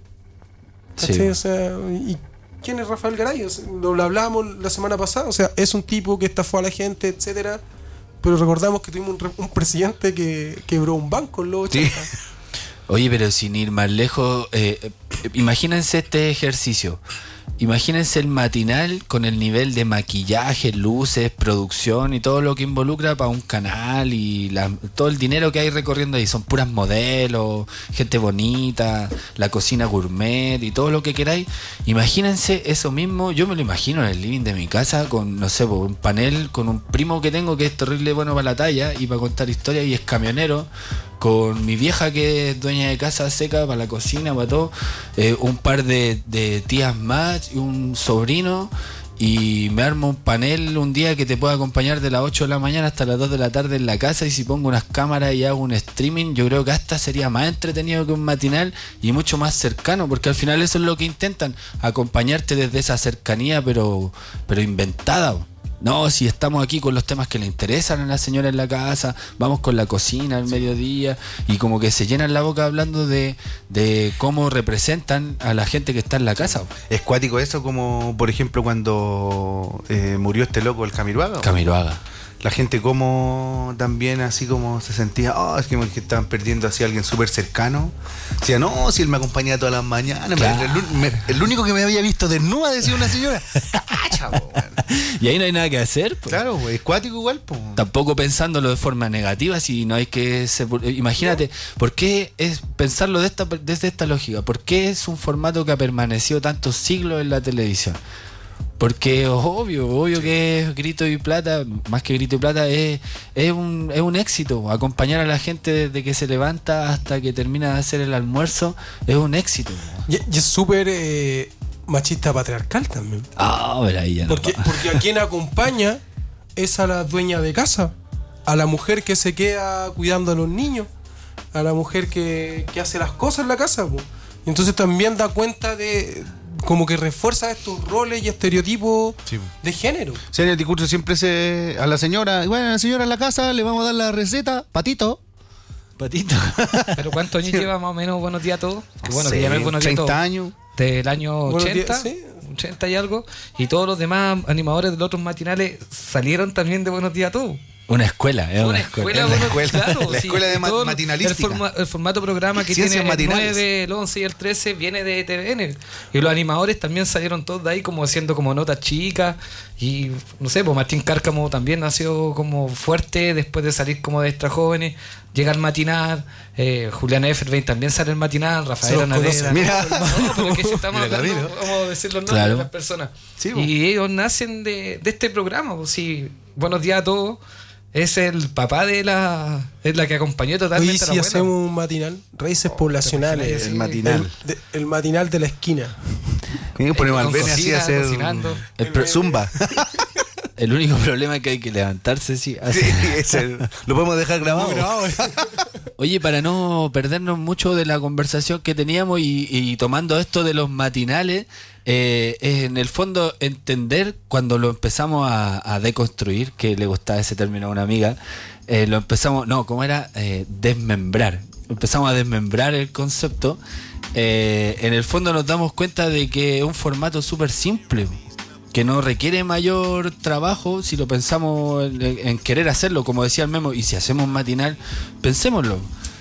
Sí. O sea, ¿y quién es Rafael Garay? O sea, lo hablábamos la semana pasada. O sea, es un tipo que estafó a la gente, etcétera. Pero recordamos que tuvimos un presidente que quebró un banco en los 80. Sí. Oye, pero sin ir más lejos, imagínense este ejercicio. Imagínense el matinal con el nivel de maquillaje, luces, producción y todo lo que involucra para un canal y todo el dinero que hay recorriendo ahí. Son puras modelos, gente bonita, la cocina gourmet y todo lo que queráis. Imagínense eso mismo, yo me lo imagino en el living de mi casa con, no sé, un panel con un primo que tengo que es terrible bueno para la talla y para contar historias y es camionero. Con mi vieja que es dueña de casa seca para la cocina, para todo, un par de tías más y un sobrino, y me armo un panel un día que te pueda acompañar de las 8 de la mañana hasta las 2 de la tarde en la casa, y si pongo unas cámaras y hago un streaming, yo creo que hasta sería más entretenido que un matinal y mucho más cercano, porque al final eso es lo que intentan, acompañarte desde esa cercanía pero inventada. No, si estamos aquí con los temas que le interesan a la señora en la casa, vamos con la cocina al mediodía, y como que se llenan la boca hablando de cómo representan a la gente que está en la casa. Es cuático eso, como por ejemplo cuando murió este loco, el Camiroaga. La gente como también así como se sentía, es que estaban perdiendo así a alguien súper cercano. Decía, no, si él me acompañaba todas las mañanas, claro. El único que me había visto desnuda, decía una señora. Cacha, y ahí no hay nada que hacer, po. Claro, es cuático igual, po. Tampoco pensándolo de forma negativa, si no hay que imagínate, ¿por qué es pensarlo desde esta lógica? ¿Por qué es un formato que ha permanecido tantos siglos en la televisión? Porque es obvio que es Grito y Plata, más que Grito y Plata, es un éxito. Acompañar a la gente desde que se levanta hasta que termina de hacer el almuerzo es un éxito. Y es súper machista patriarcal también. Pero ahí ya porque a quien acompaña es a la dueña de casa, a la mujer que se queda cuidando a los niños, a la mujer que hace las cosas en la casa, po. Entonces también da cuenta de como que refuerza estos roles y estereotipos de género. Sí, en el discurso siempre a la señora, bueno, la señora en la casa le vamos a dar la receta, patito. ¿Pero cuántos años lleva más o menos Buenos Días a Todos? Bueno, que ya no es Buenos Días a Todos. 30 años. Del año 80, días, 80 y algo. Y todos los demás animadores de los otros matinales salieron también de Buenos Días a Todos. Una escuela, una escuela, claro, la escuela de matinalística. El formato programa que tiene el 9, el 11 y el 13 viene de TVN. Y los animadores también salieron todos de ahí como haciendo como notas chicas. Y no sé, pues Martín Cárcamo también nació como fuerte después de salir como de Extra Jóvenes. Llega al matinal, Juliana Efferbein también sale al matinal, Rafael Anadera. Mira, pero que si estamos hablando, vamos a decir los nombres de las personas. Sí, y ellos nacen de este programa. Pues sí, Buenos Días a Todos. Es el papá es la que acompañó totalmente. Hoy sí a la hacemos un matinal, Raíces Poblacionales, el matinal. El matinal de la esquina. Ponemos al Bene así a hacer el zumba. El único problema es que hay que levantarse, sí. Lo podemos dejar grabado. Oye, para no perdernos mucho de la conversación que teníamos y tomando esto de los matinales, en el fondo entender cuando lo empezamos a deconstruir, que le gustaba ese término a una amiga, lo empezamos, desmembrar. Empezamos a desmembrar el concepto. En el fondo nos damos cuenta de que es un formato súper simple, que no requiere mayor trabajo si lo pensamos en querer hacerlo, como decía el Memo, y si hacemos matinal, pensémoslo.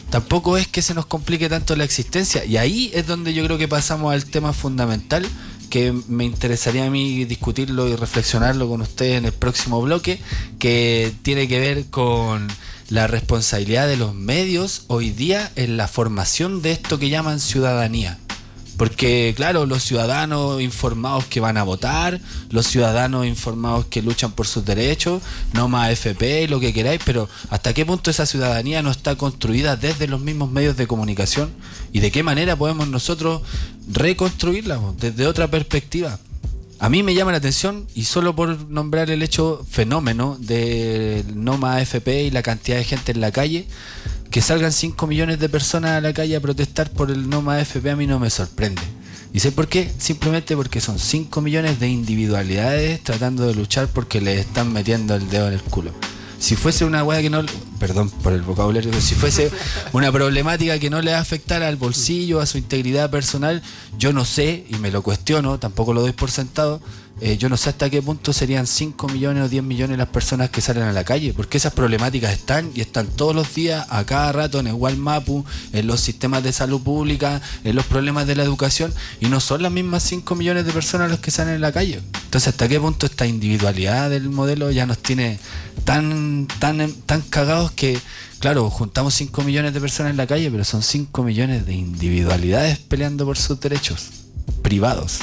tampoco es que se nos complique tanto la existencia. Y ahí es donde yo creo que pasamos al tema fundamental, que me interesaría a mí discutirlo y reflexionarlo con ustedes en el próximo bloque, que tiene que ver con la responsabilidad de los medios hoy día en la formación de esto que llaman ciudadanía. Porque claro, los ciudadanos informados que van a votar, los ciudadanos informados que luchan por sus derechos, no más AFP, lo que queráis, pero ¿hasta qué punto esa ciudadanía no está construida desde los mismos medios de comunicación? ¿Y de qué manera podemos nosotros reconstruirla desde otra perspectiva? A mí me llama la atención, y solo por nombrar el hecho fenómeno de no más AFP y la cantidad de gente en la calle, que salgan 5 millones de personas a la calle a protestar por el no más AFP a mí no me sorprende. ¿Y sé por qué? Simplemente porque son 5 millones de individualidades tratando de luchar porque les están metiendo el dedo en el culo. Si fuese una weá que no... Perdón por el vocabulario, pero si fuese una problemática que no le afectara al bolsillo, a su integridad personal, yo no sé, y me lo cuestiono, tampoco lo doy por sentado, yo no sé hasta qué punto serían 5 millones o 10 millones las personas que salen a la calle, porque esas problemáticas están y están todos los días, a cada rato, en el Walmapu, en los sistemas de salud pública, en los problemas de la educación, y no son las mismas 5 millones de personas los que salen a la calle. Entonces, ¿hasta qué punto esta individualidad del modelo ya nos tiene tan cagados que, claro, juntamos 5 millones de personas en la calle, pero son 5 millones de individualidades peleando por sus derechos privados?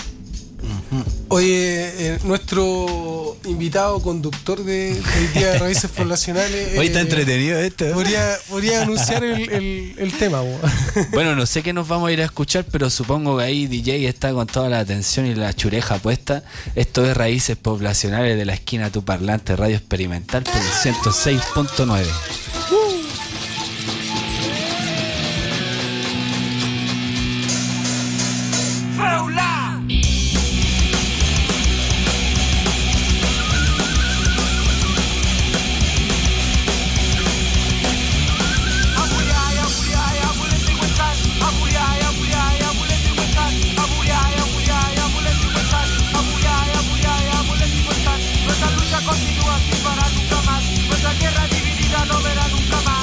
Oye, nuestro invitado conductor del Día de Raíces Poblacionales. Hoy está entretenido esto. Podría anunciar el tema. Bueno, no sé qué nos vamos a ir a escuchar, pero supongo que ahí DJ está con toda la atención y la chureja puesta. Esto es Raíces Poblacionales de la esquina Tu Parlante, Radio Experimental por el 106.9. Continúa así para nunca más. Nuestra tierra dividida no verá nunca más.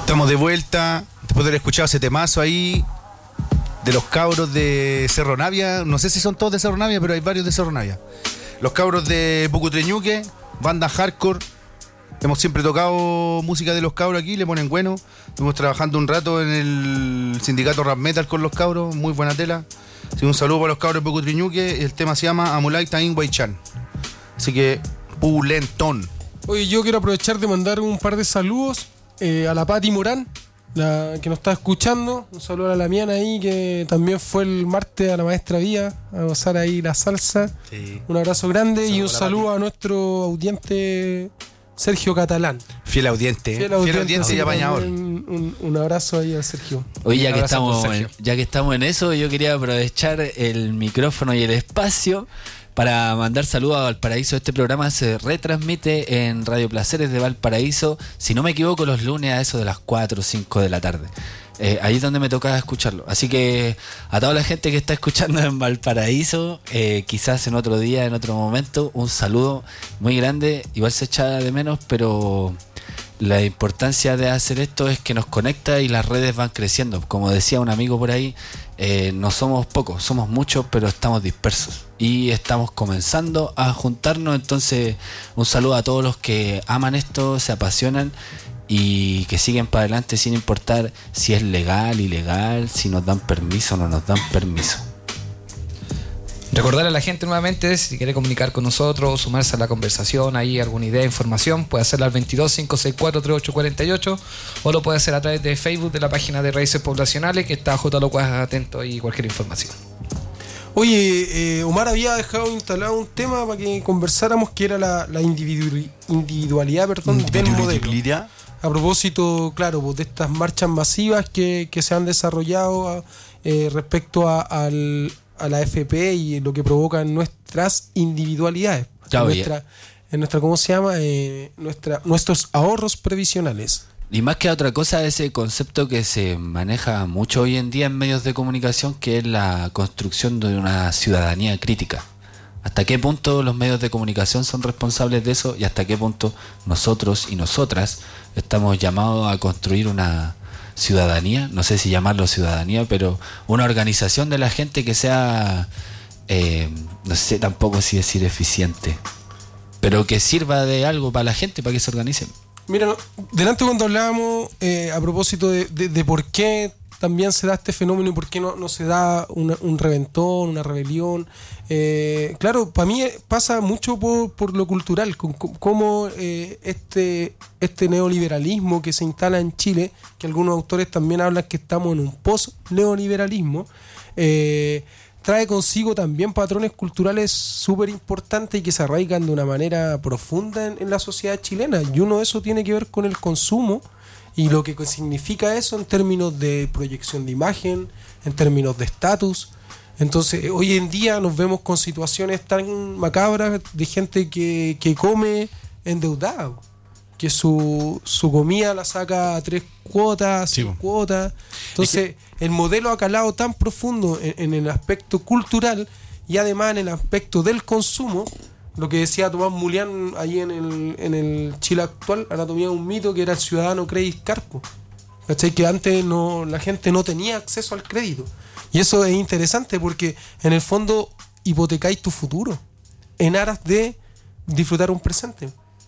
Estamos de vuelta, después de haber escuchado ese temazo ahí de los cabros de Cerro Navia. No sé si son todos de Cerro Navia, pero hay varios de Cerro Navia. Los cabros de Pucutreñuque, banda hardcore. Hemos siempre tocado música de los cabros aquí, le ponen bueno. Estuvimos trabajando un rato en el sindicato Rap Metal con los cabros, muy buena tela. Así, un saludo para los cabros de Pucutreñuque. El tema se llama Amulai Tain Waichan. Así que, pulentón. Oye, yo quiero aprovechar de mandar un par de saludos a la Pati Morán, la que nos está escuchando. Un saludo a la Miana ahí, que también fue el martes a la Maestra Vía a gozar ahí la salsa. Sí. Un abrazo grande y un saludo a nuestro audiente Sergio Catalán. Fiel audiente y apañador. Un abrazo ahí a Sergio. Oye, ya que estamos en eso, yo quería aprovechar el micrófono y el espacio para mandar saludos a Valparaíso. Este programa se retransmite en Radio Placeres de Valparaíso, si no me equivoco, los lunes a eso de las 4 o 5 de la tarde. Ahí es donde me toca escucharlo. Así que a toda la gente que está escuchando en Valparaíso, quizás en otro día, en otro momento, un saludo muy grande. Igual se echa de menos, pero la importancia de hacer esto es que nos conecta y las redes van creciendo. Como decía un amigo por ahí, no somos pocos, somos muchos, pero estamos dispersos y estamos comenzando a juntarnos. Entonces, un saludo a todos los que aman esto, se apasionan y que siguen para adelante sin importar si es legal, ilegal, si nos dan permiso o no nos dan permiso. Recordar a la gente nuevamente, si quiere comunicar con nosotros, sumarse a la conversación, ahí alguna idea, información, puede hacerla al 22-564-3848 o lo puede hacer a través de Facebook de la página de Raíces Poblacionales, que está J. Locuaz atento ahí cualquier información. Oye, Omar había dejado instalado un tema para que conversáramos, que era la individualidad del modelo. A propósito, claro, pues, de estas marchas masivas que se han desarrollado respecto a la AFP y lo que provoca en nuestras individualidades, en nuestra ¿cómo se llama? Nuestros ahorros previsionales. Y más que otra cosa, ese concepto que se maneja mucho hoy en día en medios de comunicación, que es la construcción de una ciudadanía crítica. ¿Hasta qué punto los medios de comunicación son responsables de eso? Y hasta qué punto nosotros y nosotras estamos llamados a construir una ciudadanía, no sé si llamarlo ciudadanía, pero una organización de la gente que sea, no sé tampoco si decir eficiente, pero que sirva de algo para la gente, para que se organicen. Mira, delante cuando hablábamos a propósito de por qué también se da este fenómeno y por qué no se da un reventón, una rebelión. Claro, para mí pasa mucho por lo cultural, como este neoliberalismo que se instala en Chile, que algunos autores también hablan que estamos en un post-neoliberalismo, trae consigo también patrones culturales súper importantes y que se arraigan de una manera profunda en la sociedad chilena. Y uno de eso tiene que ver con el consumo y lo que significa eso en términos de proyección de imagen, en términos de estatus. Entonces, hoy en día nos vemos con situaciones tan macabras de gente que come endeudada, que su comida la saca a 3 cuotas, 6 cuotas. Entonces, el modelo ha calado tan profundo en el aspecto cultural y además en el aspecto del consumo, lo que decía Tomás Mulián ahí en el Chile actual, Anatomía de un mito, que era el ciudadano Credit Carpo. ¿Cachai? Que antes la gente no tenía acceso al crédito. Y eso es interesante porque en el fondo hipotecáis tu futuro en aras de disfrutar un presente.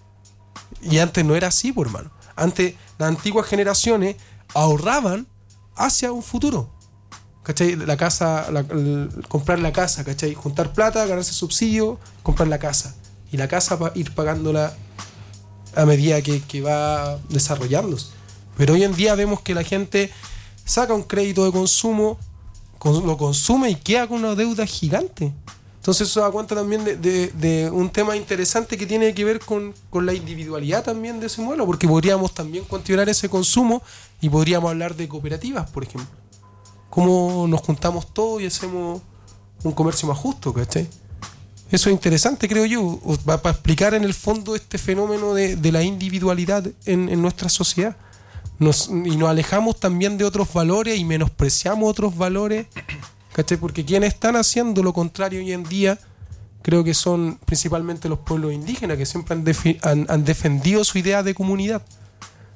Y antes no era así, pues, hermano. Antes las antiguas generaciones ahorraban hacia un futuro. ¿Cachai? La casa, comprar la casa, ¿cachai? Juntar plata, ganarse subsidio, comprar la casa. Y la casa ir pagándola a medida que va desarrollándose. Pero hoy en día vemos que la gente saca un crédito de consumo, lo consume y queda con una deuda gigante. Entonces eso da cuenta también de un tema interesante que tiene que ver con la individualidad también de ese modelo, porque podríamos también cuestionar ese consumo y podríamos hablar de cooperativas, por ejemplo. Cómo nos juntamos todos y hacemos un comercio más justo, ¿cachai? Eso es interesante, creo yo, para explicar en el fondo este fenómeno de la individualidad en nuestra sociedad. Nos alejamos también de otros valores y menospreciamos otros valores, ¿cachai? Porque quienes están haciendo lo contrario hoy en día, creo que son principalmente los pueblos indígenas, que siempre han defendido su idea de comunidad.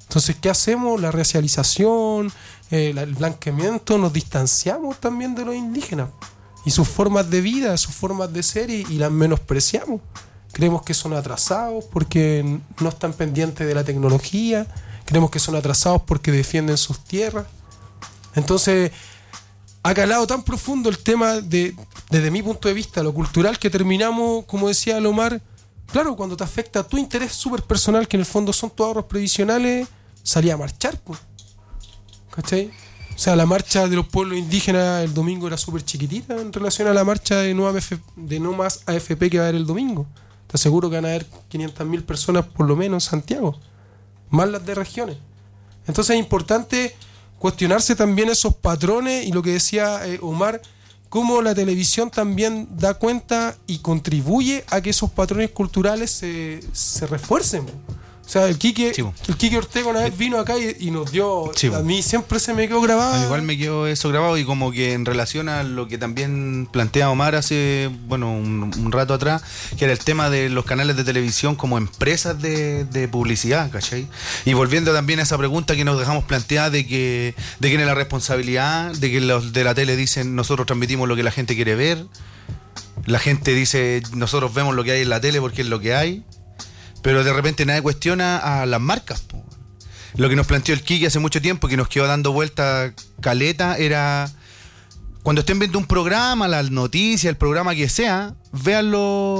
Entonces, ¿qué hacemos? La racialización, el blanqueamiento, nos distanciamos también de los indígenas y sus formas de vida, sus formas de ser, y las menospreciamos. Creemos que son atrasados porque no están pendientes de la tecnología, creemos que son atrasados porque defienden sus tierras. Entonces, ha calado tan profundo el tema desde mi punto de vista, lo cultural, que terminamos, como decía Lomar, claro, cuando te afecta tu interés súper personal, que en el fondo son tus ahorros previsionales, salí a marchar, pues. ¿Cachai? O sea, la marcha de los pueblos indígenas el domingo era súper chiquitita en relación a la marcha de no más AFP que va a haber el domingo. Te aseguro que van a haber 500.000 personas por lo menos en Santiago, más las de regiones. Entonces es importante cuestionarse también esos patrones, y lo que decía Omar, cómo la televisión también da cuenta y contribuye a que esos patrones culturales se refuercen. O sea, el Quique Ortega una vez vino acá y nos dio... Sí, a mí siempre se me quedó grabado. Igual me quedó eso grabado, y como que en relación a lo que también plantea Omar hace, bueno, un rato atrás, que era el tema de los canales de televisión como empresas de publicidad, ¿cachai? Y volviendo también a esa pregunta que nos dejamos planteada de quién es la responsabilidad, de que los de la tele dicen nosotros transmitimos lo que la gente quiere ver, la gente dice nosotros vemos lo que hay en la tele porque es lo que hay. Pero de repente nadie cuestiona a las marcas, po. Lo que nos planteó el Quique hace mucho tiempo, que nos quedó dando vuelta caleta, era cuando estén viendo un programa, las noticias, el programa que sea, vean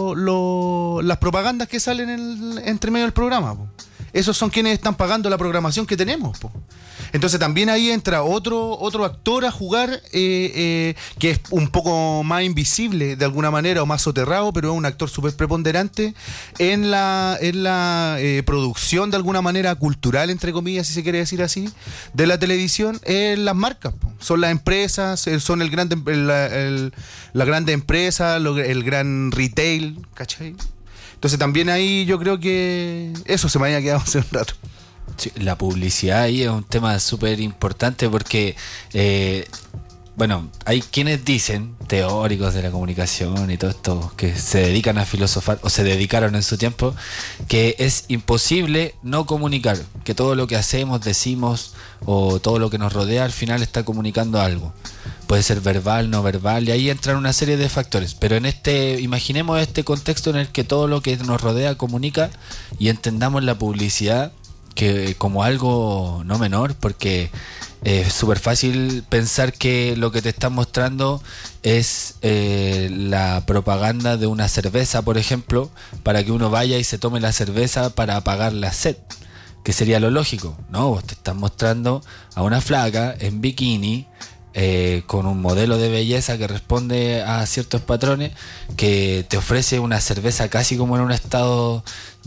las propagandas que salen entre medio del programa, po. Esos son quienes están pagando la programación que tenemos, po. Entonces también ahí entra otro actor a jugar, que es un poco más invisible de alguna manera o más soterrado, pero es un actor súper preponderante en la producción de alguna manera cultural, entre comillas, si se quiere decir así, de la televisión, las marcas, po. Son las empresas, son la grande empresa, el gran retail, ¿cachai? Entonces también ahí yo creo que eso se me había quedado hace un rato. Sí, la publicidad ahí es un tema súper importante porque, bueno, hay quienes dicen, teóricos de la comunicación y todo esto, que se dedican a filosofar o se dedicaron en su tiempo, que es imposible no comunicar, que todo lo que hacemos, decimos o todo lo que nos rodea al final está comunicando algo. Puede ser verbal, no verbal, y ahí entran una serie de factores. Pero imaginemos este contexto en el que todo lo que nos rodea comunica, y entendamos la publicidad que como algo no menor, porque es súper fácil pensar que lo que te están mostrando es la propaganda de una cerveza, por ejemplo, para que uno vaya y se tome la cerveza para apagar la sed, que sería lo lógico. No, vos te están mostrando a una flaca en bikini, con un modelo de belleza que responde a ciertos patrones, que te ofrece una cerveza casi como en un estado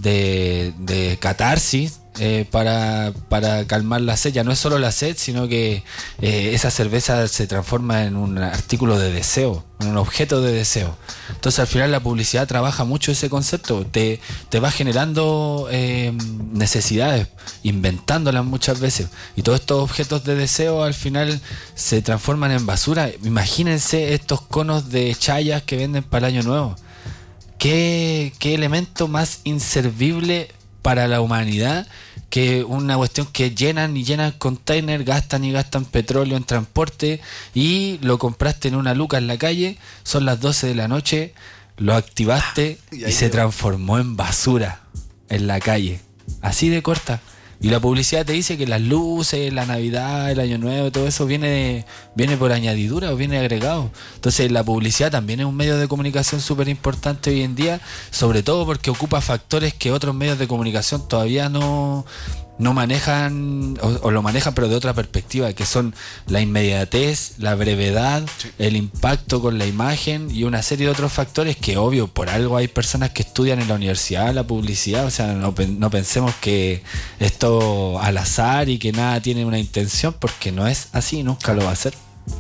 de catarsis, para calmar la sed. Ya no es solo la sed, sino que esa cerveza se transforma en un artículo de deseo, en un objeto de deseo. Entonces al final la publicidad trabaja mucho ese concepto, te va generando necesidades, inventándolas muchas veces, y todos estos objetos de deseo al final se transforman en basura. Imagínense estos conos de chayas que venden para el año nuevo. ¿Qué elemento más inservible para la humanidad que una cuestión que llenan y llenan container, gastan y gastan petróleo en transporte, y lo compraste en una luca en la calle, son las 12 de la noche, lo activaste y se transformó en basura en la calle, así de corta? Y la publicidad te dice que las luces, la Navidad, el Año Nuevo, todo eso viene por añadidura o viene agregado. Entonces la publicidad también es un medio de comunicación súper importante hoy en día, sobre todo porque ocupa factores que otros medios de comunicación todavía no manejan, o lo manejan pero de otra perspectiva, que son la inmediatez, la brevedad, sí, el impacto con la imagen y una serie de otros factores que obvio, por algo hay personas que estudian en la universidad la publicidad. O sea, no pensemos que esto al azar y que nada tiene una intención, porque no es así, nunca lo va a ser.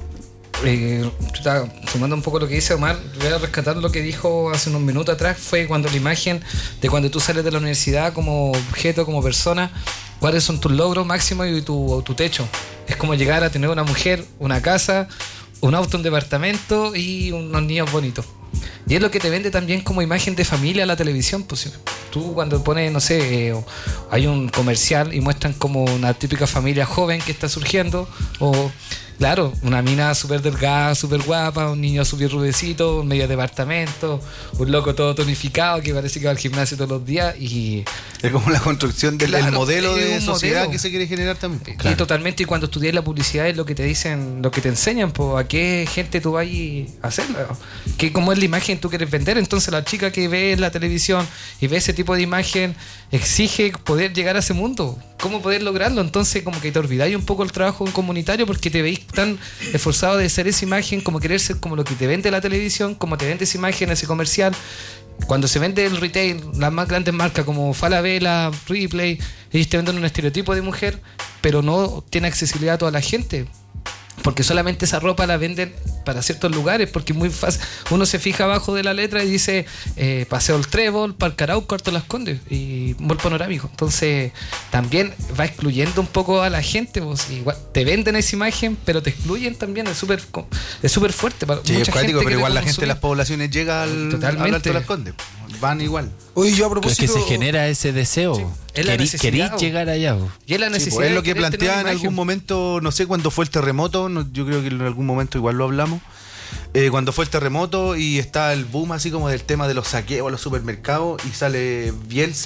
Sumando un poco lo que dice Omar, voy a rescatar lo que dijo hace unos minutos atrás. Fue cuando la imagen de cuando tú sales de la universidad como objeto, como persona, cuáles son tus logros máximos y tu techo. Es como llegar a tener una mujer, una casa, un auto, un departamento y unos niños bonitos. Y es lo que te vende también como imagen de familia la televisión, pues. tú cuando pones, no sé, hay un comercial y muestran como una típica familia joven que está surgiendo, o claro, una mina súper delgada, súper guapa, un niño súper rubecito, un medio departamento, un loco todo tonificado que parece que va al gimnasio todos los días y... Es como la construcción del Claro, modelo es de un sociedad modelo. que se quiere generar también. Y totalmente, y cuando estudias la publicidad es lo que te dicen, lo que te enseñan, pues a qué gente tú vas a hacerla, que como es la imagen tú quieres vender. Entonces la chica que ve en la televisión y ve ese tipo de imagen exige poder llegar a ese mundo, cómo poder lograrlo. Entonces como que te olvidáis un poco el trabajo comunitario porque te veis tan esforzado de ser esa imagen, como querer ser como lo que te vende la televisión, como te vende esa imagen, ese comercial. Cuando se vende el retail, las más grandes marcas como Falabella, Ripley, ellos te venden un estereotipo de mujer, pero no tiene accesibilidad a toda la gente. Porque solamente esa ropa la venden para ciertos lugares, porque es muy fácil. Uno se fija abajo de la letra y dice Paseo el Trébol, Parque Arauco, Cuarto Las Condes y Mall Panorámico. Entonces también va excluyendo un poco a la gente, pues. Igual te venden esa imagen, pero te excluyen también. Es súper fuerte para Sí, mucha es cuático, gente. pero igual la consumir. gente de las poblaciones llega al Totalmente. Alto Las Condes. Van igual. Oye, yo a Pero es propósito... que se genera ese deseo. es la necesidad, Querís bo. llegar allá. Bo. Y es la Sí, necesidad pues, es de lo que querer tener planteaba una en algún imagen. momento, no sé, cuando fue el terremoto, yo creo que en algún momento igual lo hablamos, cuando fue el terremoto y está el boom así como del tema de los saqueos a los supermercados y sale Bielsa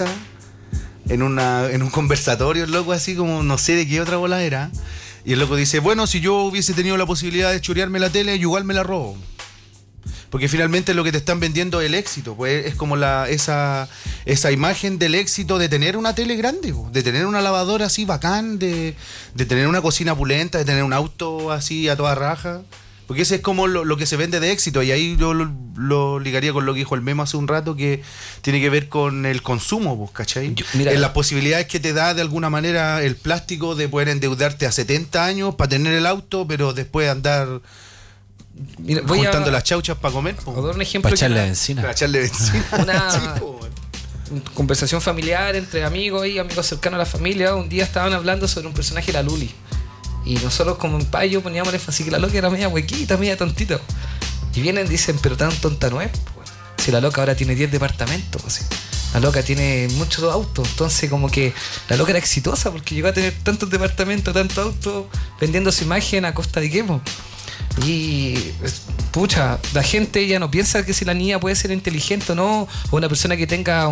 en un conversatorio, el loco así como no sé de qué otra bola era, y el loco dice, bueno, si yo hubiese tenido la posibilidad de chorearme la tele, yo igual me la robo. Porque finalmente lo que te están vendiendo es el éxito, pues es como esa imagen del éxito de tener una tele grande, de tener una lavadora así bacán, de tener una cocina pulenta, de tener un auto así a toda raja. Porque ese es como lo que se vende de éxito, y ahí yo lo ligaría con lo que dijo el Memo hace un rato, que tiene que ver con el consumo, pues, ¿cachai? En las posibilidades que te da de alguna manera el plástico de poder endeudarte a 70 años para tener el auto, pero después andar... Mira, juntando las chauchas para comer. Voy a dar un ejemplo. Para echarle benzina. Para echarle benzina. Una conversación familiar entre amigos y amigos cercanos a la familia. Un día estaban hablando sobre un personaje, la Luli. Y nosotros como en payo poníamos el énfasis que la loca era media huequita, media tontita. Y vienen y dicen, pero tan tonta no es. Pues. Si la loca ahora tiene 10 departamentos. Así. La loca tiene muchos autos. Entonces como que la loca era exitosa porque llegó a tener tantos departamentos, tantos autos, vendiendo su imagen a costa de qué. Y pucha, la gente ya no piensa que si la niña puede ser inteligente o no, o una persona que tenga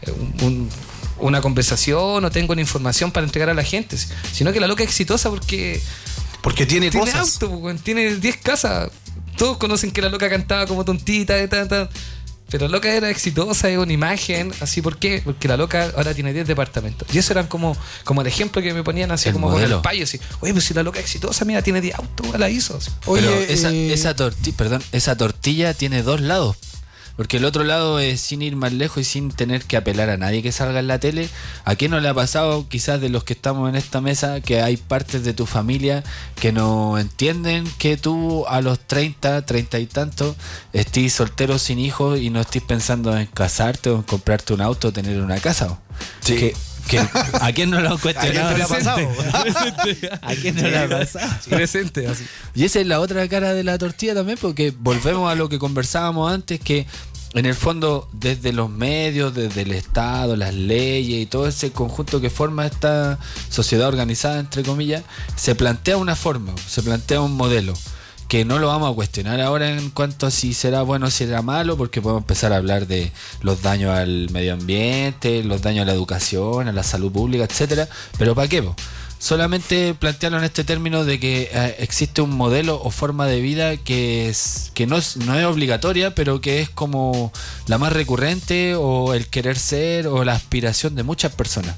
una conversación o tenga una información para entregar a la gente, sino que la loca es exitosa porque tiene cosas. Auto, tiene 10 casas. Todos conocen que la loca cantaba como tontita, pero la loca era exitosa, es una imagen, así. ¿Por qué? Porque la loca ahora tiene 10 departamentos. Y eso eran como el ejemplo que me ponían así, El como modelo. con el payo, así. Oye, pues si la loca es exitosa, mira, tiene 10 autos, la hizo. Así. Oye, Pero esa tortilla tiene dos lados. Porque el otro lado es sin ir más lejos y sin tener que apelar a nadie que salga en la tele. ¿A quién no le ha pasado, quizás de los que estamos en esta mesa, que hay partes de tu familia que no entienden que tú a los 30 y tantos estés soltero sin hijos y no estés pensando en casarte o en comprarte un auto o tener una casa? Sí. ¿A quién no lo han cuestionado? ¿A quién no le ha pasado? ¿A quién no le ha pasado? Presente, así. Y esa es la otra cara de la tortilla también, porque volvemos a lo que conversábamos antes, que en el fondo desde los medios, desde el Estado, las leyes y todo ese conjunto que forma esta sociedad organizada, entre comillas, se plantea una forma, se plantea un modelo, que no lo vamos a cuestionar ahora en cuanto a si será bueno o si será malo, porque podemos empezar a hablar de los daños al medio ambiente, los daños a la educación, a la salud pública, etcétera. Pero ¿para qué? Solamente plantearlo en este término de que existe un modelo o forma de vida que no es obligatoria, pero que es como la más recurrente, o el querer ser, o la aspiración de muchas personas.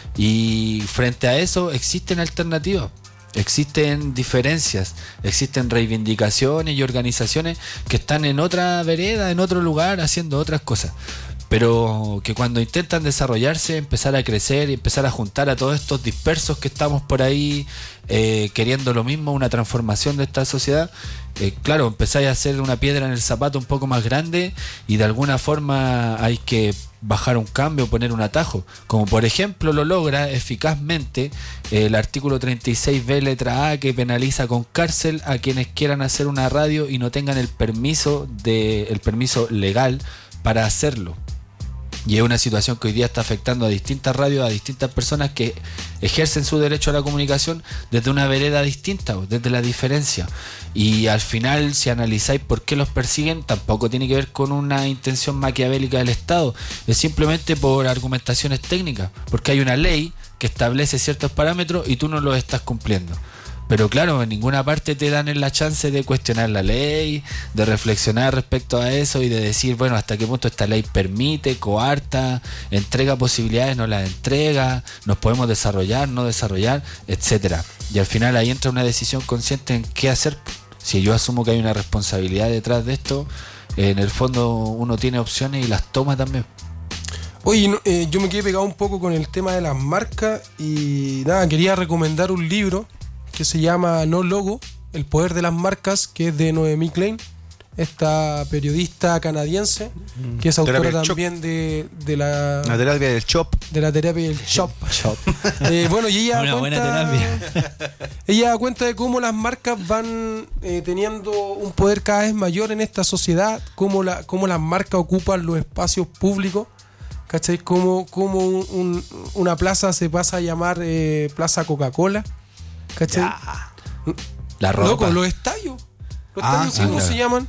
Y frente a eso existen alternativas. Existen diferencias, existen reivindicaciones y organizaciones que están en otra vereda, en otro lugar, haciendo otras cosas, pero que cuando intentan desarrollarse, empezar a crecer y empezar a juntar a todos estos dispersos que estamos por ahí queriendo lo mismo, una transformación de esta sociedad, claro, empezáis a hacer una piedra en el zapato un poco más grande, y de alguna forma hay que bajar un cambio, poner un atajo, como por ejemplo lo logra eficazmente el artículo 36B letra A, que penaliza con cárcel a quienes quieran hacer una radio y no tengan el permiso legal para hacerlo. Y es una situación que hoy día está afectando a distintas radios, a distintas personas que ejercen su derecho a la comunicación desde una vereda distinta, desde la diferencia. Y al final, si analizáis por qué los persiguen, tampoco tiene que ver con una intención maquiavélica del Estado. Es simplemente por argumentaciones técnicas, porque hay una ley que establece ciertos parámetros y tú no los estás cumpliendo. Pero claro, en ninguna parte te dan la chance de cuestionar la ley, de reflexionar respecto a eso y de decir, bueno, hasta qué punto esta ley permite, coarta, entrega posibilidades, no las entrega, nos podemos desarrollar, no desarrollar, etcétera. Y al final ahí entra una decisión consciente en qué hacer. Si yo asumo que hay una responsabilidad detrás de esto, en el fondo uno tiene opciones y las toma también. Oye, yo me quedé pegado un poco con el tema de las marcas y nada, quería recomendar un libro que se llama No Logo, El Poder de las Marcas, que es de Noemí Klein, esta periodista canadiense, que es autora también de la terapia del chop. De la terapia del chop. Bueno, y ella buena terapia. Ella da cuenta de cómo las marcas van teniendo un poder cada vez mayor en esta sociedad, cómo las marcas ocupan los espacios públicos. ¿Cachai? Cómo una plaza se pasa a llamar Plaza Coca-Cola. ¿Cachai? La ropa. Loco, los estadios. ¿Cómo se llaman?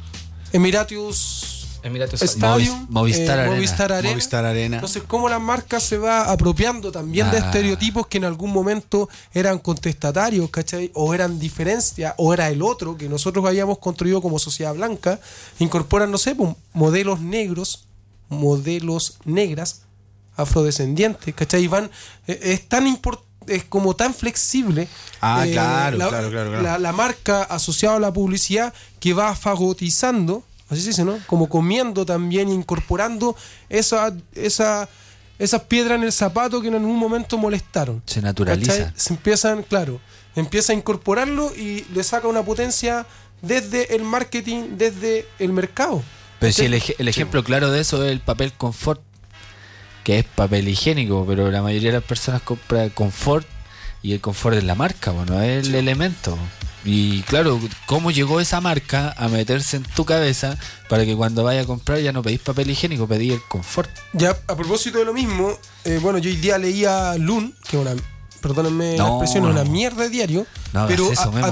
Emiratus Stadium, Movistar Arena. Movistar Arena. Entonces, cómo la marca se va apropiando también de estereotipos que en algún momento eran contestatarios, ¿cachai? O eran diferencia, o era el otro que nosotros habíamos construido como sociedad blanca. Incorporan, no sé, modelos negros, modelos negras, afrodescendientes, ¿cachai? Es tan importante, es como tan flexible claro. La marca asociada a la publicidad que va fagotizando, así se dice, ¿no? Como comiendo también, incorporando esas piedras en el zapato que en algún momento molestaron. Se naturaliza. ¿cachai? Empieza a incorporarlo y le saca una potencia desde el marketing, desde el mercado. Pero si el ejemplo claro de eso es el papel confort, que es papel higiénico, pero la mayoría de las personas compran confort y el confort es la marca, bueno, es el elemento. Y claro, ¿cómo llegó esa marca a meterse en tu cabeza para que cuando vaya a comprar ya no pedís papel higiénico, pedís el confort? Ya, a propósito de lo mismo, yo hoy día leía Loon, que es perdónenme la expresión, es una mierda de diario, pero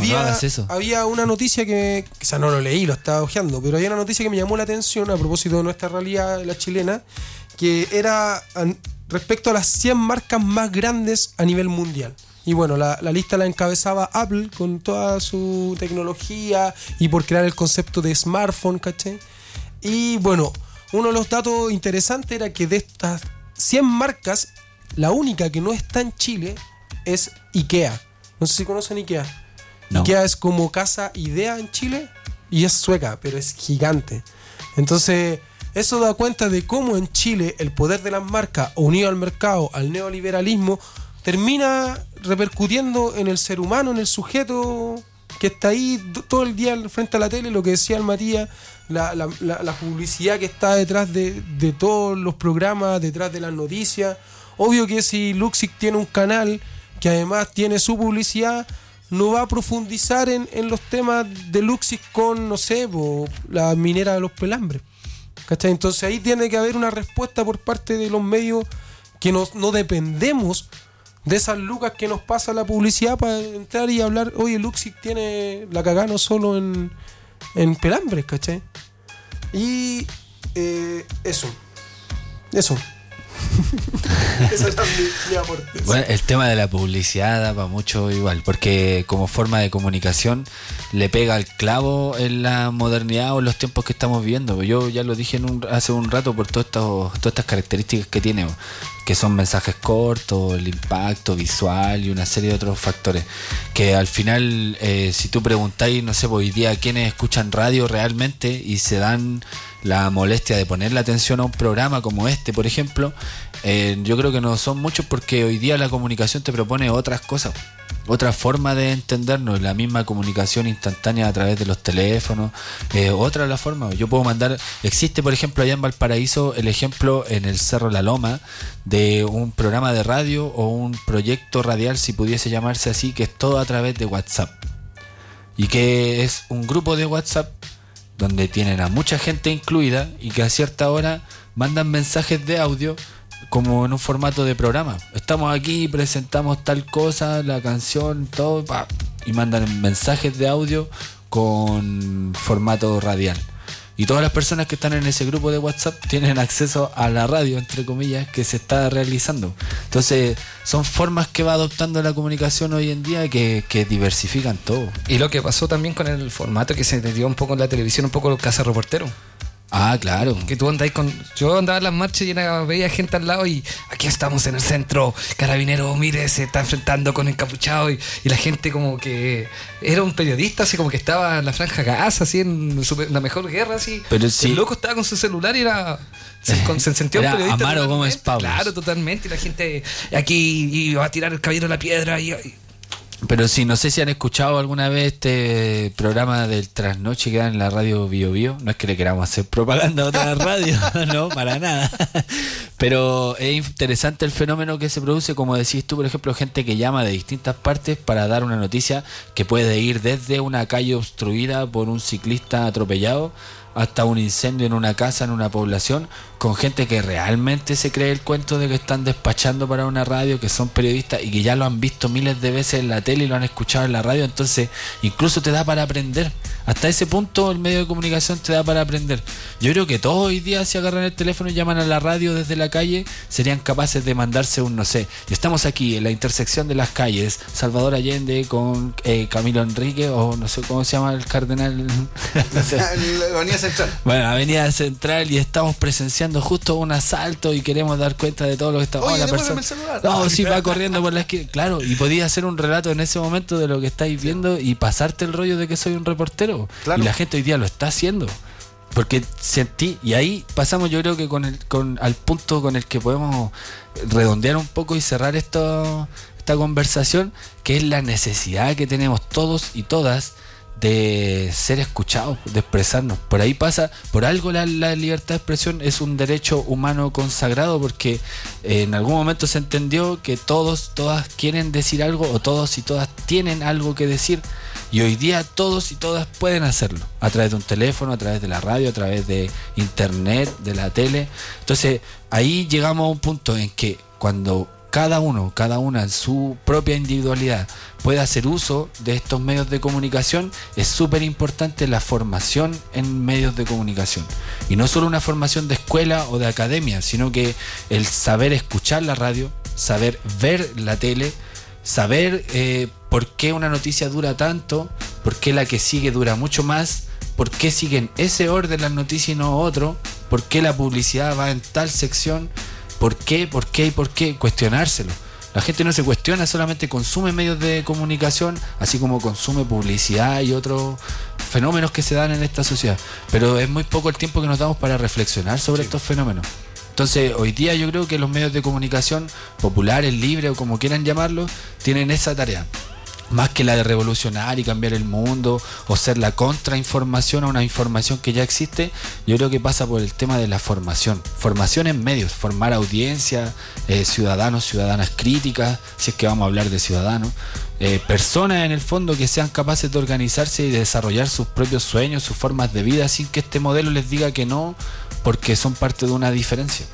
había una noticia que, quizá no lo leí, lo estaba hojeando, pero había una noticia que me llamó la atención a propósito de nuestra realidad, la chilena, que era respecto a las 100 marcas más grandes a nivel mundial. Y bueno, la lista la encabezaba Apple con toda su tecnología y por crear el concepto de smartphone, ¿cachai? Y bueno, uno de los datos interesantes era que de estas 100 marcas, la única que no está en Chile es IKEA. No sé si conocen IKEA. No. IKEA es como Casa Idea en Chile y es sueca, pero es gigante. Entonces, eso da cuenta de cómo en Chile el poder de las marcas, unido al mercado, al neoliberalismo, termina repercutiendo en el ser humano, en el sujeto que está ahí todo el día frente a la tele, lo que decía el Matías, la publicidad que está detrás de todos los programas, detrás de las noticias. Obvio que si Luxic tiene un canal que además tiene su publicidad, no va a profundizar en los temas de Luxic con, no sé, la minera de los Pelambres, ¿cachai? Entonces ahí tiene que haber una respuesta por parte de los medios que no dependemos de esas lucas que nos pasa la publicidad para entrar y hablar. Oye, Luxic tiene la cagada no solo en Pelambres, ¿cachai? Y eso esa es mi aporte. Bueno, el tema de la publicidad da para mucho igual, porque como forma de comunicación le pega al clavo en la modernidad o en los tiempos que estamos viviendo. Yo ya lo dije hace un rato por todas estas características que tiene, que son mensajes cortos, el impacto visual y una serie de otros factores que al final, si tú preguntáis, no sé, hoy día quiénes escuchan radio realmente y se dan la molestia de ponerle atención a un programa como este, por ejemplo, yo creo que no son muchos, porque hoy día la comunicación te propone otras cosas, otra forma de entendernos, la misma comunicación instantánea a través de los teléfonos, otra la forma. Yo puedo existe por ejemplo allá en Valparaíso el ejemplo en el Cerro La Loma de un programa de radio o un proyecto radial, si pudiese llamarse así, que es todo a través de WhatsApp, y que es un grupo de WhatsApp donde tienen a mucha gente incluida y que a cierta hora mandan mensajes de audio como en un formato de programa. Estamos aquí, presentamos tal cosa, la canción, todo, y mandan mensajes de audio con formato radial. Y todas las personas que están en ese grupo de WhatsApp tienen acceso a la radio, entre comillas, que se está realizando. Entonces, son formas que va adoptando la comunicación hoy en día que diversifican todo. Y lo que pasó también con el formato que se te dio un poco en la televisión, un poco los cazareporteros. Ah, claro. Que tú andáis con... Yo andaba en las marchas y veía gente al lado y aquí estamos en el centro, Carabinero, mire, se está enfrentando con encapuchado y la gente como que era un periodista, así como que estaba en la Franja Gaza, así en la mejor guerra, así. Pero sí. El loco estaba con su celular y era... Se sentía un periodista. Amaro Gómez Pablos. Claro, totalmente. Y la gente aquí iba a tirar el caballero a la piedra y pero sí, no sé si han escuchado alguna vez este programa del trasnoche que da en la radio Bio Bio. No es que le queramos hacer propaganda a otra radio, no, para nada. Pero es interesante el fenómeno que se produce, como decís tú, por ejemplo, gente que llama de distintas partes para dar una noticia que puede ir desde una calle obstruida por un ciclista atropellado hasta un incendio en una casa, en una población, con gente que realmente se cree el cuento de que están despachando para una radio, que son periodistas y que ya lo han visto miles de veces en la tele y lo han escuchado en la radio. Entonces incluso te da para aprender. Hasta ese punto el medio de comunicación te da para aprender. Yo creo que todos hoy día, si agarran el teléfono y llaman a la radio desde la calle, serían capaces de mandarse un, no sé, estamos aquí en la intersección de las calles Salvador Allende con Camilo Enrique, o no sé cómo se llama el cardenal. No sé. Avenida Central. Bueno, Avenida Central, y estamos presenciando justo un asalto y queremos dar cuenta de todo lo que está. Oye, la persona. el celular. No, sí, va corriendo por la esquina. Claro, y podía hacer un relato en ese momento de lo que estáis viendo y pasarte el rollo de que soy un reportero. Claro. Y la gente hoy día lo está haciendo. Porque sentí, y ahí pasamos, yo creo que al punto con el que podemos redondear un poco y cerrar esta conversación, que es la necesidad que tenemos todos y todas de ser escuchados, de expresarnos. Por ahí pasa, por algo la libertad de expresión es un derecho humano consagrado, porque en algún momento se entendió que todos, todas quieren decir algo, o todos y todas tienen algo que decir, y hoy día todos y todas pueden hacerlo, a través de un teléfono, a través de la radio, a través de internet, de la tele. Entonces ahí llegamos a un punto en que cuando cada una en su propia individualidad puede hacer uso de estos medios de comunicación, es súper importante la formación en medios de comunicación. Y no solo una formación de escuela o de academia, sino que el saber escuchar la radio, saber ver la tele, saber por qué una noticia dura tanto, por qué la que sigue dura mucho más, por qué siguen ese orden las noticias y no otro, por qué la publicidad va en tal sección. ¿Por qué? Cuestionárselo. La gente no se cuestiona, solamente consume medios de comunicación, así como consume publicidad y otros fenómenos que se dan en esta sociedad. Pero es muy poco el tiempo que nos damos para reflexionar sobre estos fenómenos. Entonces, hoy día yo creo que los medios de comunicación populares, libres o como quieran llamarlos, tienen esa tarea. Más que la de revolucionar y cambiar el mundo o ser la contrainformación a una información que ya existe, yo creo que pasa por el tema de la formación. Formación en medios, formar audiencia, ciudadanos, ciudadanas críticas, si es que vamos a hablar de ciudadanos, personas en el fondo que sean capaces de organizarse y de desarrollar sus propios sueños, sus formas de vida, sin que este modelo les diga que no, porque son parte de una diferencia.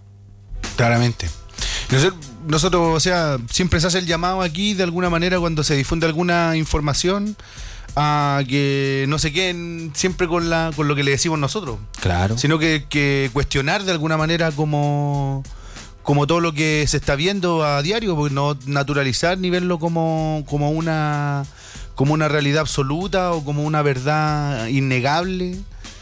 Claramente. Nosotros, o sea, siempre se hace el llamado aquí de alguna manera cuando se difunde alguna información a que no se queden siempre con lo que le decimos nosotros. Claro. Sino que cuestionar de alguna manera como todo lo que se está viendo a diario, porque no naturalizar ni verlo como una realidad absoluta o como una verdad innegable.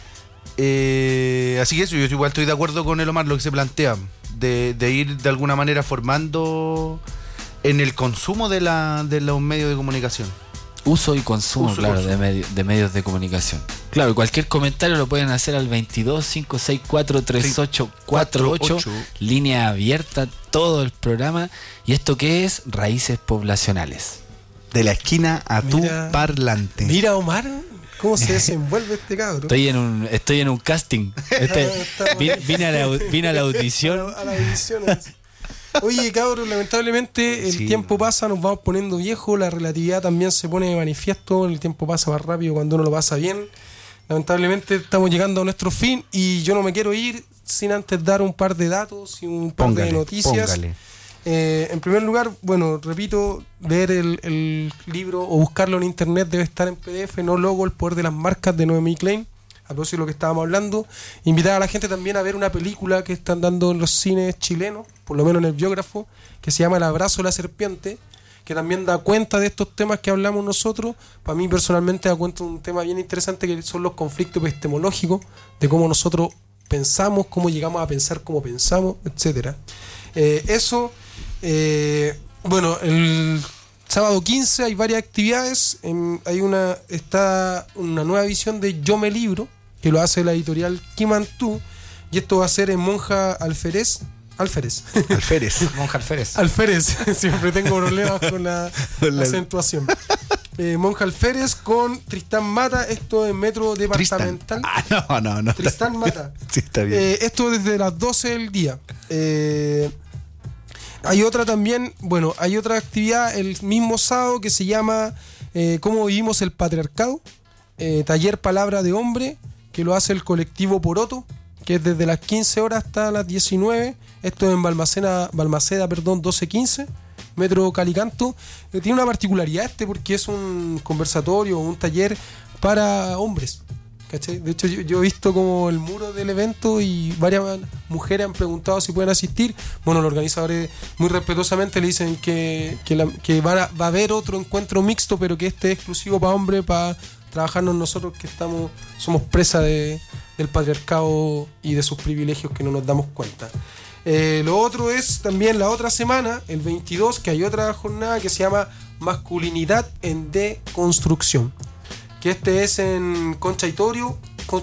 Así que eso, yo igual estoy de acuerdo con el Omar, lo que se plantea, de ir de alguna manera formando en el consumo de los medios de comunicación. Uso y consumo, claro, de medios de comunicación. Claro, cualquier comentario lo pueden hacer al 22-564-3848, línea abierta, todo el programa. ¿Y esto qué es? Raíces poblacionales. De la esquina a tu parlante. Mira, Omar, ¿cómo se desenvuelve este cabrón? Estoy en un casting. Vine a la audición. A la audición. Oye, cabrón, lamentablemente el tiempo pasa, nos vamos poniendo viejos, la relatividad también se pone de manifiesto, el tiempo pasa más rápido cuando uno lo pasa bien. Lamentablemente estamos llegando a nuestro fin y yo no me quiero ir sin antes dar un par de datos y un par de noticias. Póngale. En primer lugar, bueno, repito, ver el libro o buscarlo en internet debe estar en PDF, No Logo, el poder de las marcas de Noemí Klein. A propósito de lo que estábamos hablando, invitar a la gente también a ver una película que están dando en los cines chilenos, por lo menos en el biógrafo, que se llama El abrazo de la serpiente, que también da cuenta de estos temas que hablamos nosotros. Para mí personalmente da cuenta de un tema bien interesante, que son los conflictos epistemológicos, de cómo nosotros pensamos, cómo llegamos a pensar como pensamos, etcétera. Bueno, el sábado 15 hay varias actividades. Está una nueva edición de Yo Me Libro, que lo hace la editorial Kimantú, y esto va a ser en Monja Alférez. Monja Alférez. Alférez, siempre tengo problemas con la acentuación. Monja Alférez con Tristán Mata, esto en Metro Departamental. No. Tristán Mata. Sí, está bien. Esto desde las 12 del día. Hay otra también, hay otra actividad el mismo sábado que se llama ¿Cómo vivimos el patriarcado? Taller Palabra de Hombre, que lo hace el colectivo Poroto, que es desde las 15 horas hasta las 19. Esto es en Balmaceda, 1215, Metro Calicanto. Tiene una particularidad porque es un conversatorio, un taller para hombres, ¿cachai? De hecho, yo he visto como el muro del evento y varias mujeres han preguntado si pueden asistir. Bueno, los organizadores muy respetuosamente le dicen que va a haber otro encuentro mixto, pero que este es exclusivo para hombres, para trabajarnos nosotros que somos presa del patriarcado y de sus privilegios que no nos damos cuenta. Lo otro es también la otra semana, el 22, que hay otra jornada que se llama Masculinidad en Deconstrucción, que este es en Concha y Toro,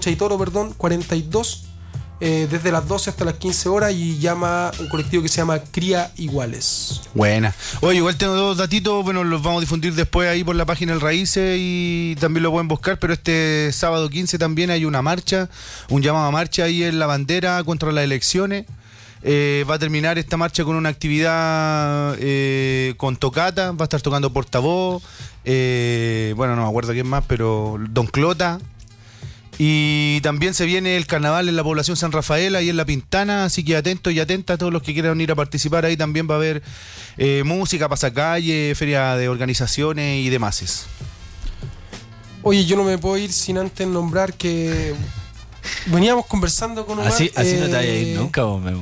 42, desde las 12 hasta las 15 horas, y llama un colectivo que se llama Cría Iguales. Buena. Oye, igual tengo dos datitos, los vamos a difundir después ahí por la página del Raíces y también lo pueden buscar, pero este sábado 15 también hay una marcha, un llamado a marcha ahí en La Bandera contra las elecciones. Va a terminar esta marcha con una actividad con tocata, va a estar tocando Portavoz, no me acuerdo quién más, pero Don Clota. Y también se viene el carnaval en la población San Rafael, ahí en La Pintana, así que atentos y atentas a todos los que quieran ir a participar. Ahí también va a haber música, pasacalle, feria de organizaciones y demás. Oye, yo no me puedo ir sin antes nombrar que veníamos conversando con Omar. Así no te vayas a ir nunca, vos, Memo.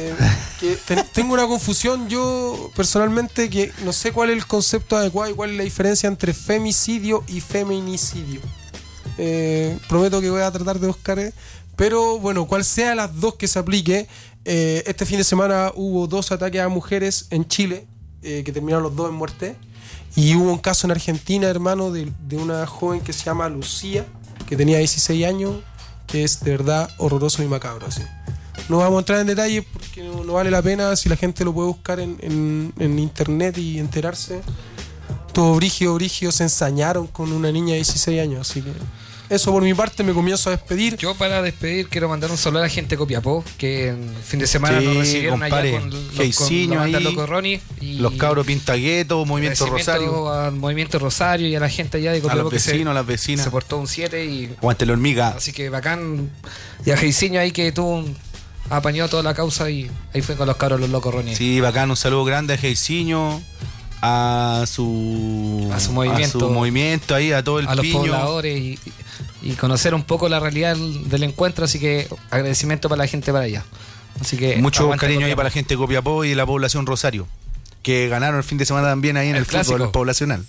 Tengo una confusión yo personalmente, que no sé cuál es el concepto adecuado y cuál es la diferencia entre femicidio y feminicidio. Prometo que voy a tratar de buscar, pero cual sea las dos que se aplique. Este fin de semana hubo 2 ataques a mujeres en Chile, que terminaron los 2 en muerte, y hubo un caso en Argentina, hermano, de una joven que se llama Lucía, que tenía 16 años, que es de verdad horroroso y macabro, así. No vamos a entrar en detalles porque no vale la pena. Si la gente lo puede buscar en internet y enterarse. Todo brígido, se ensañaron con una niña de 16 años. Así que eso por mi parte, me comienzo a despedir. Yo para despedir quiero mandar un saludo a la gente de Copiapó, que en fin de semana nos recibieron compadre, allá con la banda Loco Ronnie y los cabros Pintagueto, Movimiento Rosario. Al Movimiento Rosario y a la gente allá de Copiapó, a las vecinas. Se portó un 7 y aguante la hormiga. Así que bacán. Y a Geisiño ahí que apañó toda la causa y ahí fue con los cabros los Locos Ronnie. Sí, bacán, un saludo grande a Geisiño, a su movimiento ahí, a todo el a piño. Los pobladores y conocer un poco la realidad del encuentro, así que agradecimiento para la gente para allá. Así que mucho cariño ahí para la gente de Copiapó y de la población Rosario, que ganaron el fin de semana también ahí en el fútbol poblacional.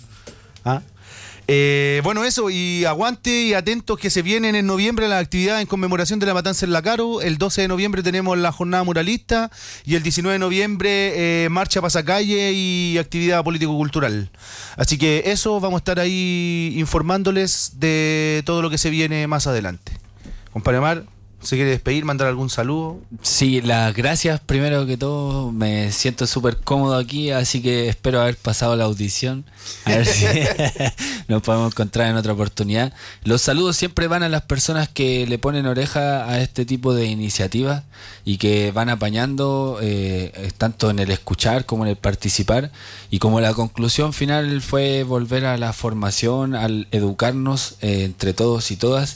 Eso, y aguante y atentos que se vienen en noviembre las actividades en conmemoración de la matanza en La Caro. El 12 de noviembre tenemos la jornada muralista y el 19 de noviembre marcha pasacalle y actividad político-cultural. Así que eso, vamos a estar ahí informándoles de todo lo que se viene más adelante. Compadre Omar, ¿se quiere despedir, mandar algún saludo? Sí, las gracias primero que todo. Me siento súper cómodo aquí, así que espero haber pasado la audición. A ver si nos podemos encontrar en otra oportunidad. Los saludos siempre van a las personas que le ponen oreja a este tipo de iniciativas y que van apañando tanto en el escuchar como en el participar. Y como la conclusión final fue volver a la formación, al educarnos entre todos y todas.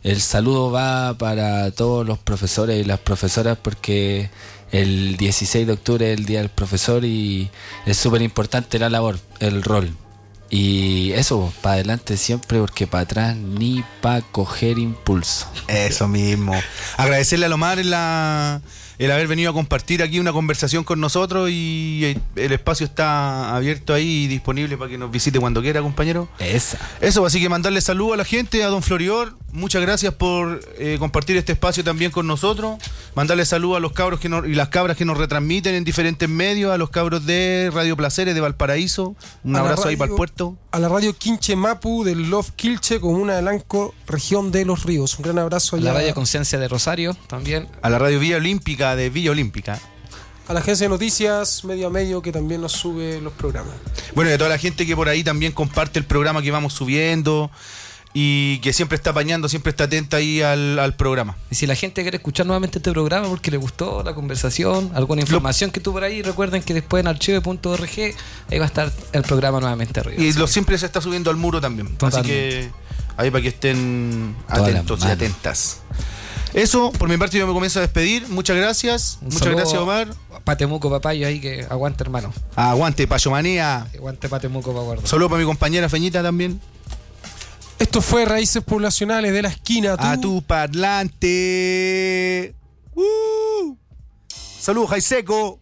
el saludo va para todos los profesores y las profesoras porque el 16 de octubre es el Día del Profesor y es súper importante la labor, el rol. Y eso, para adelante siempre, porque para atrás ni para coger impulso. Eso mismo. Agradecerle a Lomar el haber venido a compartir aquí una conversación con nosotros, y el espacio está abierto ahí y disponible para que nos visite cuando quiera, compañero. Eso, así que mandarle saludos a la gente, a don Florior. Muchas gracias por compartir este espacio también con nosotros. Mandarle saludos a los cabros y las cabras que nos retransmiten en diferentes medios, a los cabros de Radio Placeres de Valparaíso. Un abrazo ahí para el puerto. A la radio Quinche Mapu del Love Quilche, comuna de Lanco, región de Los Ríos. Un gran abrazo allá. A la radio Conciencia de Rosario también. A la radio Villa Olímpica de Villa Olímpica. A la agencia de noticias Medio a Medio, que también nos sube los programas. Bueno, y a toda la gente que por ahí también comparte el programa que vamos subiendo y que siempre está apañando, siempre está atenta ahí al programa. Y si la gente quiere escuchar nuevamente este programa porque le gustó la conversación, alguna información que tuvo por ahí, recuerden que después en archive.org ahí va a estar el programa nuevamente arriba. Y siempre se está subiendo al muro también. Totalmente. Así que ahí para que estén atentos y atentas. Eso, por mi parte yo me comienzo a despedir. Muchas gracias. Muchas gracias, Omar. Patemuco, papayo ahí, que aguante, hermano. Aguante, Payomanía. Aguante, Patemuco, pa' guardo. Saludos para mi compañera Feñita también. Esto fue Raíces Poblacionales de la Esquina. A tu parlante. Saludos, Jaiseco.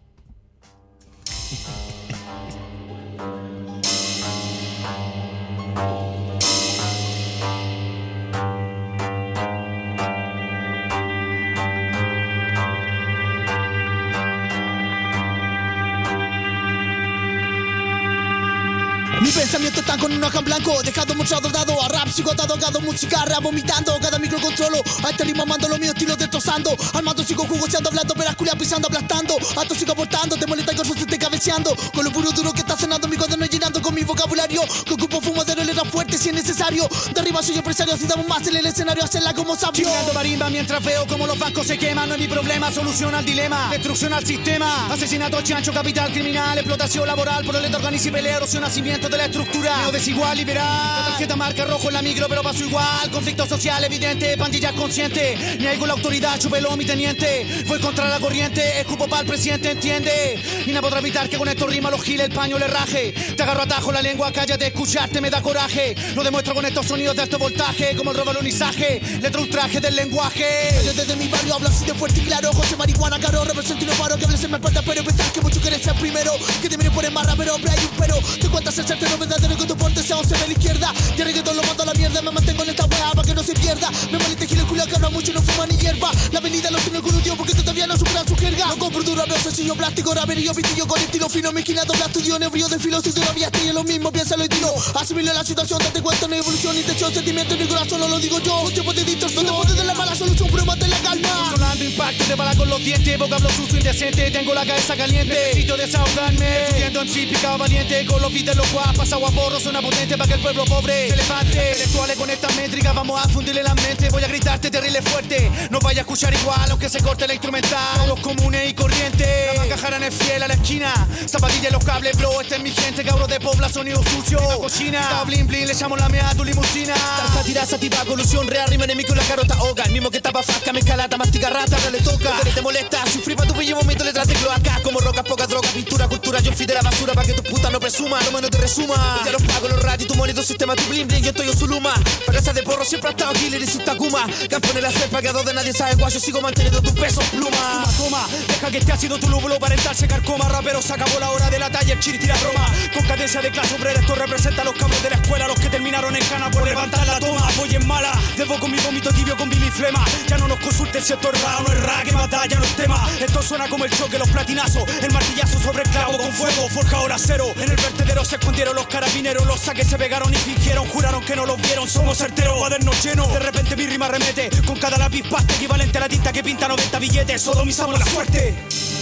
Mi pensamiento está con un ojo en blanco, dejado mucho dado a rap, sigo dado, música, rap vomitando, cada micro controlo, a este ritmo mando lo mío, estilo destrozando, armando sigo jugoseando, hablando, peras culias pisando, aplastando, a tu sigo aportando, te molesta y con suerte te cabeceando, con lo puro duro que está cenando, mi cuaderno llenando con mi vocabulario, que ocupo fumadero, letras fuertes si es necesario, de arriba soy empresario, si damos más en el escenario, hacerla como sabio. Chingando marimba mientras veo como los bancos se queman, no es mi problema, solución al dilema, destrucción al sistema, asesinato, chancho, capital criminal, explotación laboral, proleta, organiza y pelea, erosión, nacimiento de la estructura, neo desigual, liberal, la tarjeta marca rojo en la micro, pero paso igual, conflicto social evidente, pandillas consciente, niego la autoridad, chupelo mi teniente, voy contra la corriente, escupo pa'l presidente, entiende, y no podrá evitar que con estos rimas los giles el paño le raje, te agarro atajo la lengua, cállate, escucharte me da coraje, lo demuestro con estos sonidos de alto voltaje, como el robalonizaje, letra ultraje del lenguaje, desde mi barrio hablo así de fuerte y claro, José Marihuana Caro, represento y no paro, que hables en mi espalda, pero pensás que mucho querés ser primero, que te miren por el más rapero, pero hay un pero, te cuentas el certero verdadero que tu porte sea o se ve a la izquierda, y el reggaetón lo mando a la mierda, me mantengo en esta weá para que no se pierda, me molesta gil el culo que habla mucho y no fuma ni hierba, la avenida lo tiene con un tío porque todavía no supera su jerga, no compro duro, veo sencillo, plástico, raverillo, pitillo con estilo fino, mi esquina dobla estudio, nebrio de filo, si todavía estoy en lo mismo, piénsalo y tiro, asimilo la situación, date cuenta, no hay evolución, intención, sentimiento, ni corazón, no lo digo yo, un tiempo de distorsión, no te puedes dar la mala solución, pero mate la calma, controlando impacto, te bala con los dientes, vocablo sucio, indecente, tengo la cabeza caliente, necesito desahogarme, estudiando en sí, picado valiente, con los beats de los guapas, pasado a porro, suena potente para que el pueblo pobre se levante, intelectuales con estas métricas, vamos a fundirle la mente, voy a gritarte terrible fuerte, no vaya a escuchar igual, aunque se corte la instrumental, los comunes y corrientes, la manga jarana es fiel a la esquina, zapatilla y los cables, bro, esta es mi gente, cabros de Pobla, sonido sucio, cochina, blin blin, le echamos la mea a tu limusina, sátira, sativa, colusión, real, rima enemigo y la carota ahoga, el mismo que tapa fasca, me escalata, mastica rata, ahora le toca, te molesta, sufrí pa' tu pillo, momento letras de cloaca, como rocas, pocas drogas, pintura, cultura, yo fui de la basura pa' que tus putas no presuman, no no te resuma, ya los pago los rati, tu monito, sistema, tu blin blin, yo estoy en Zuluma, para casa de porro siempre ha estado killer y su Takuma, campeón en la cepa, que a donde nadie sabe guay, yo sigo manteniendo tu peso, pluma, toma, deja que este ha sido tu lóbulo parental, se carcoma, rapero, se acabó la hora de la talla, el chiri tira broma, con cadencia de clase obrera, esto representa a los cabros de la escuela, los que terminaron en cana por levantar la toma, voy en mala, debo con mi vómito tibio con Billy Flema, ya no nos consulten si esto es ra o no es ra, que mata, ya no es tema, esto suena como el choque, los platinazos, el martillazo sobre el clavo con fuego, forja hora cero, en el vertedero se escondieron los carabineros, los saques se pegaron y fingieron, juraron que no los vieron, somos certeros, cuadernos llenos, de repente mi rima remete, con cada lápiz pasta equivalente a la tinta que pinta 90 billetes, sodomizamos la suerte.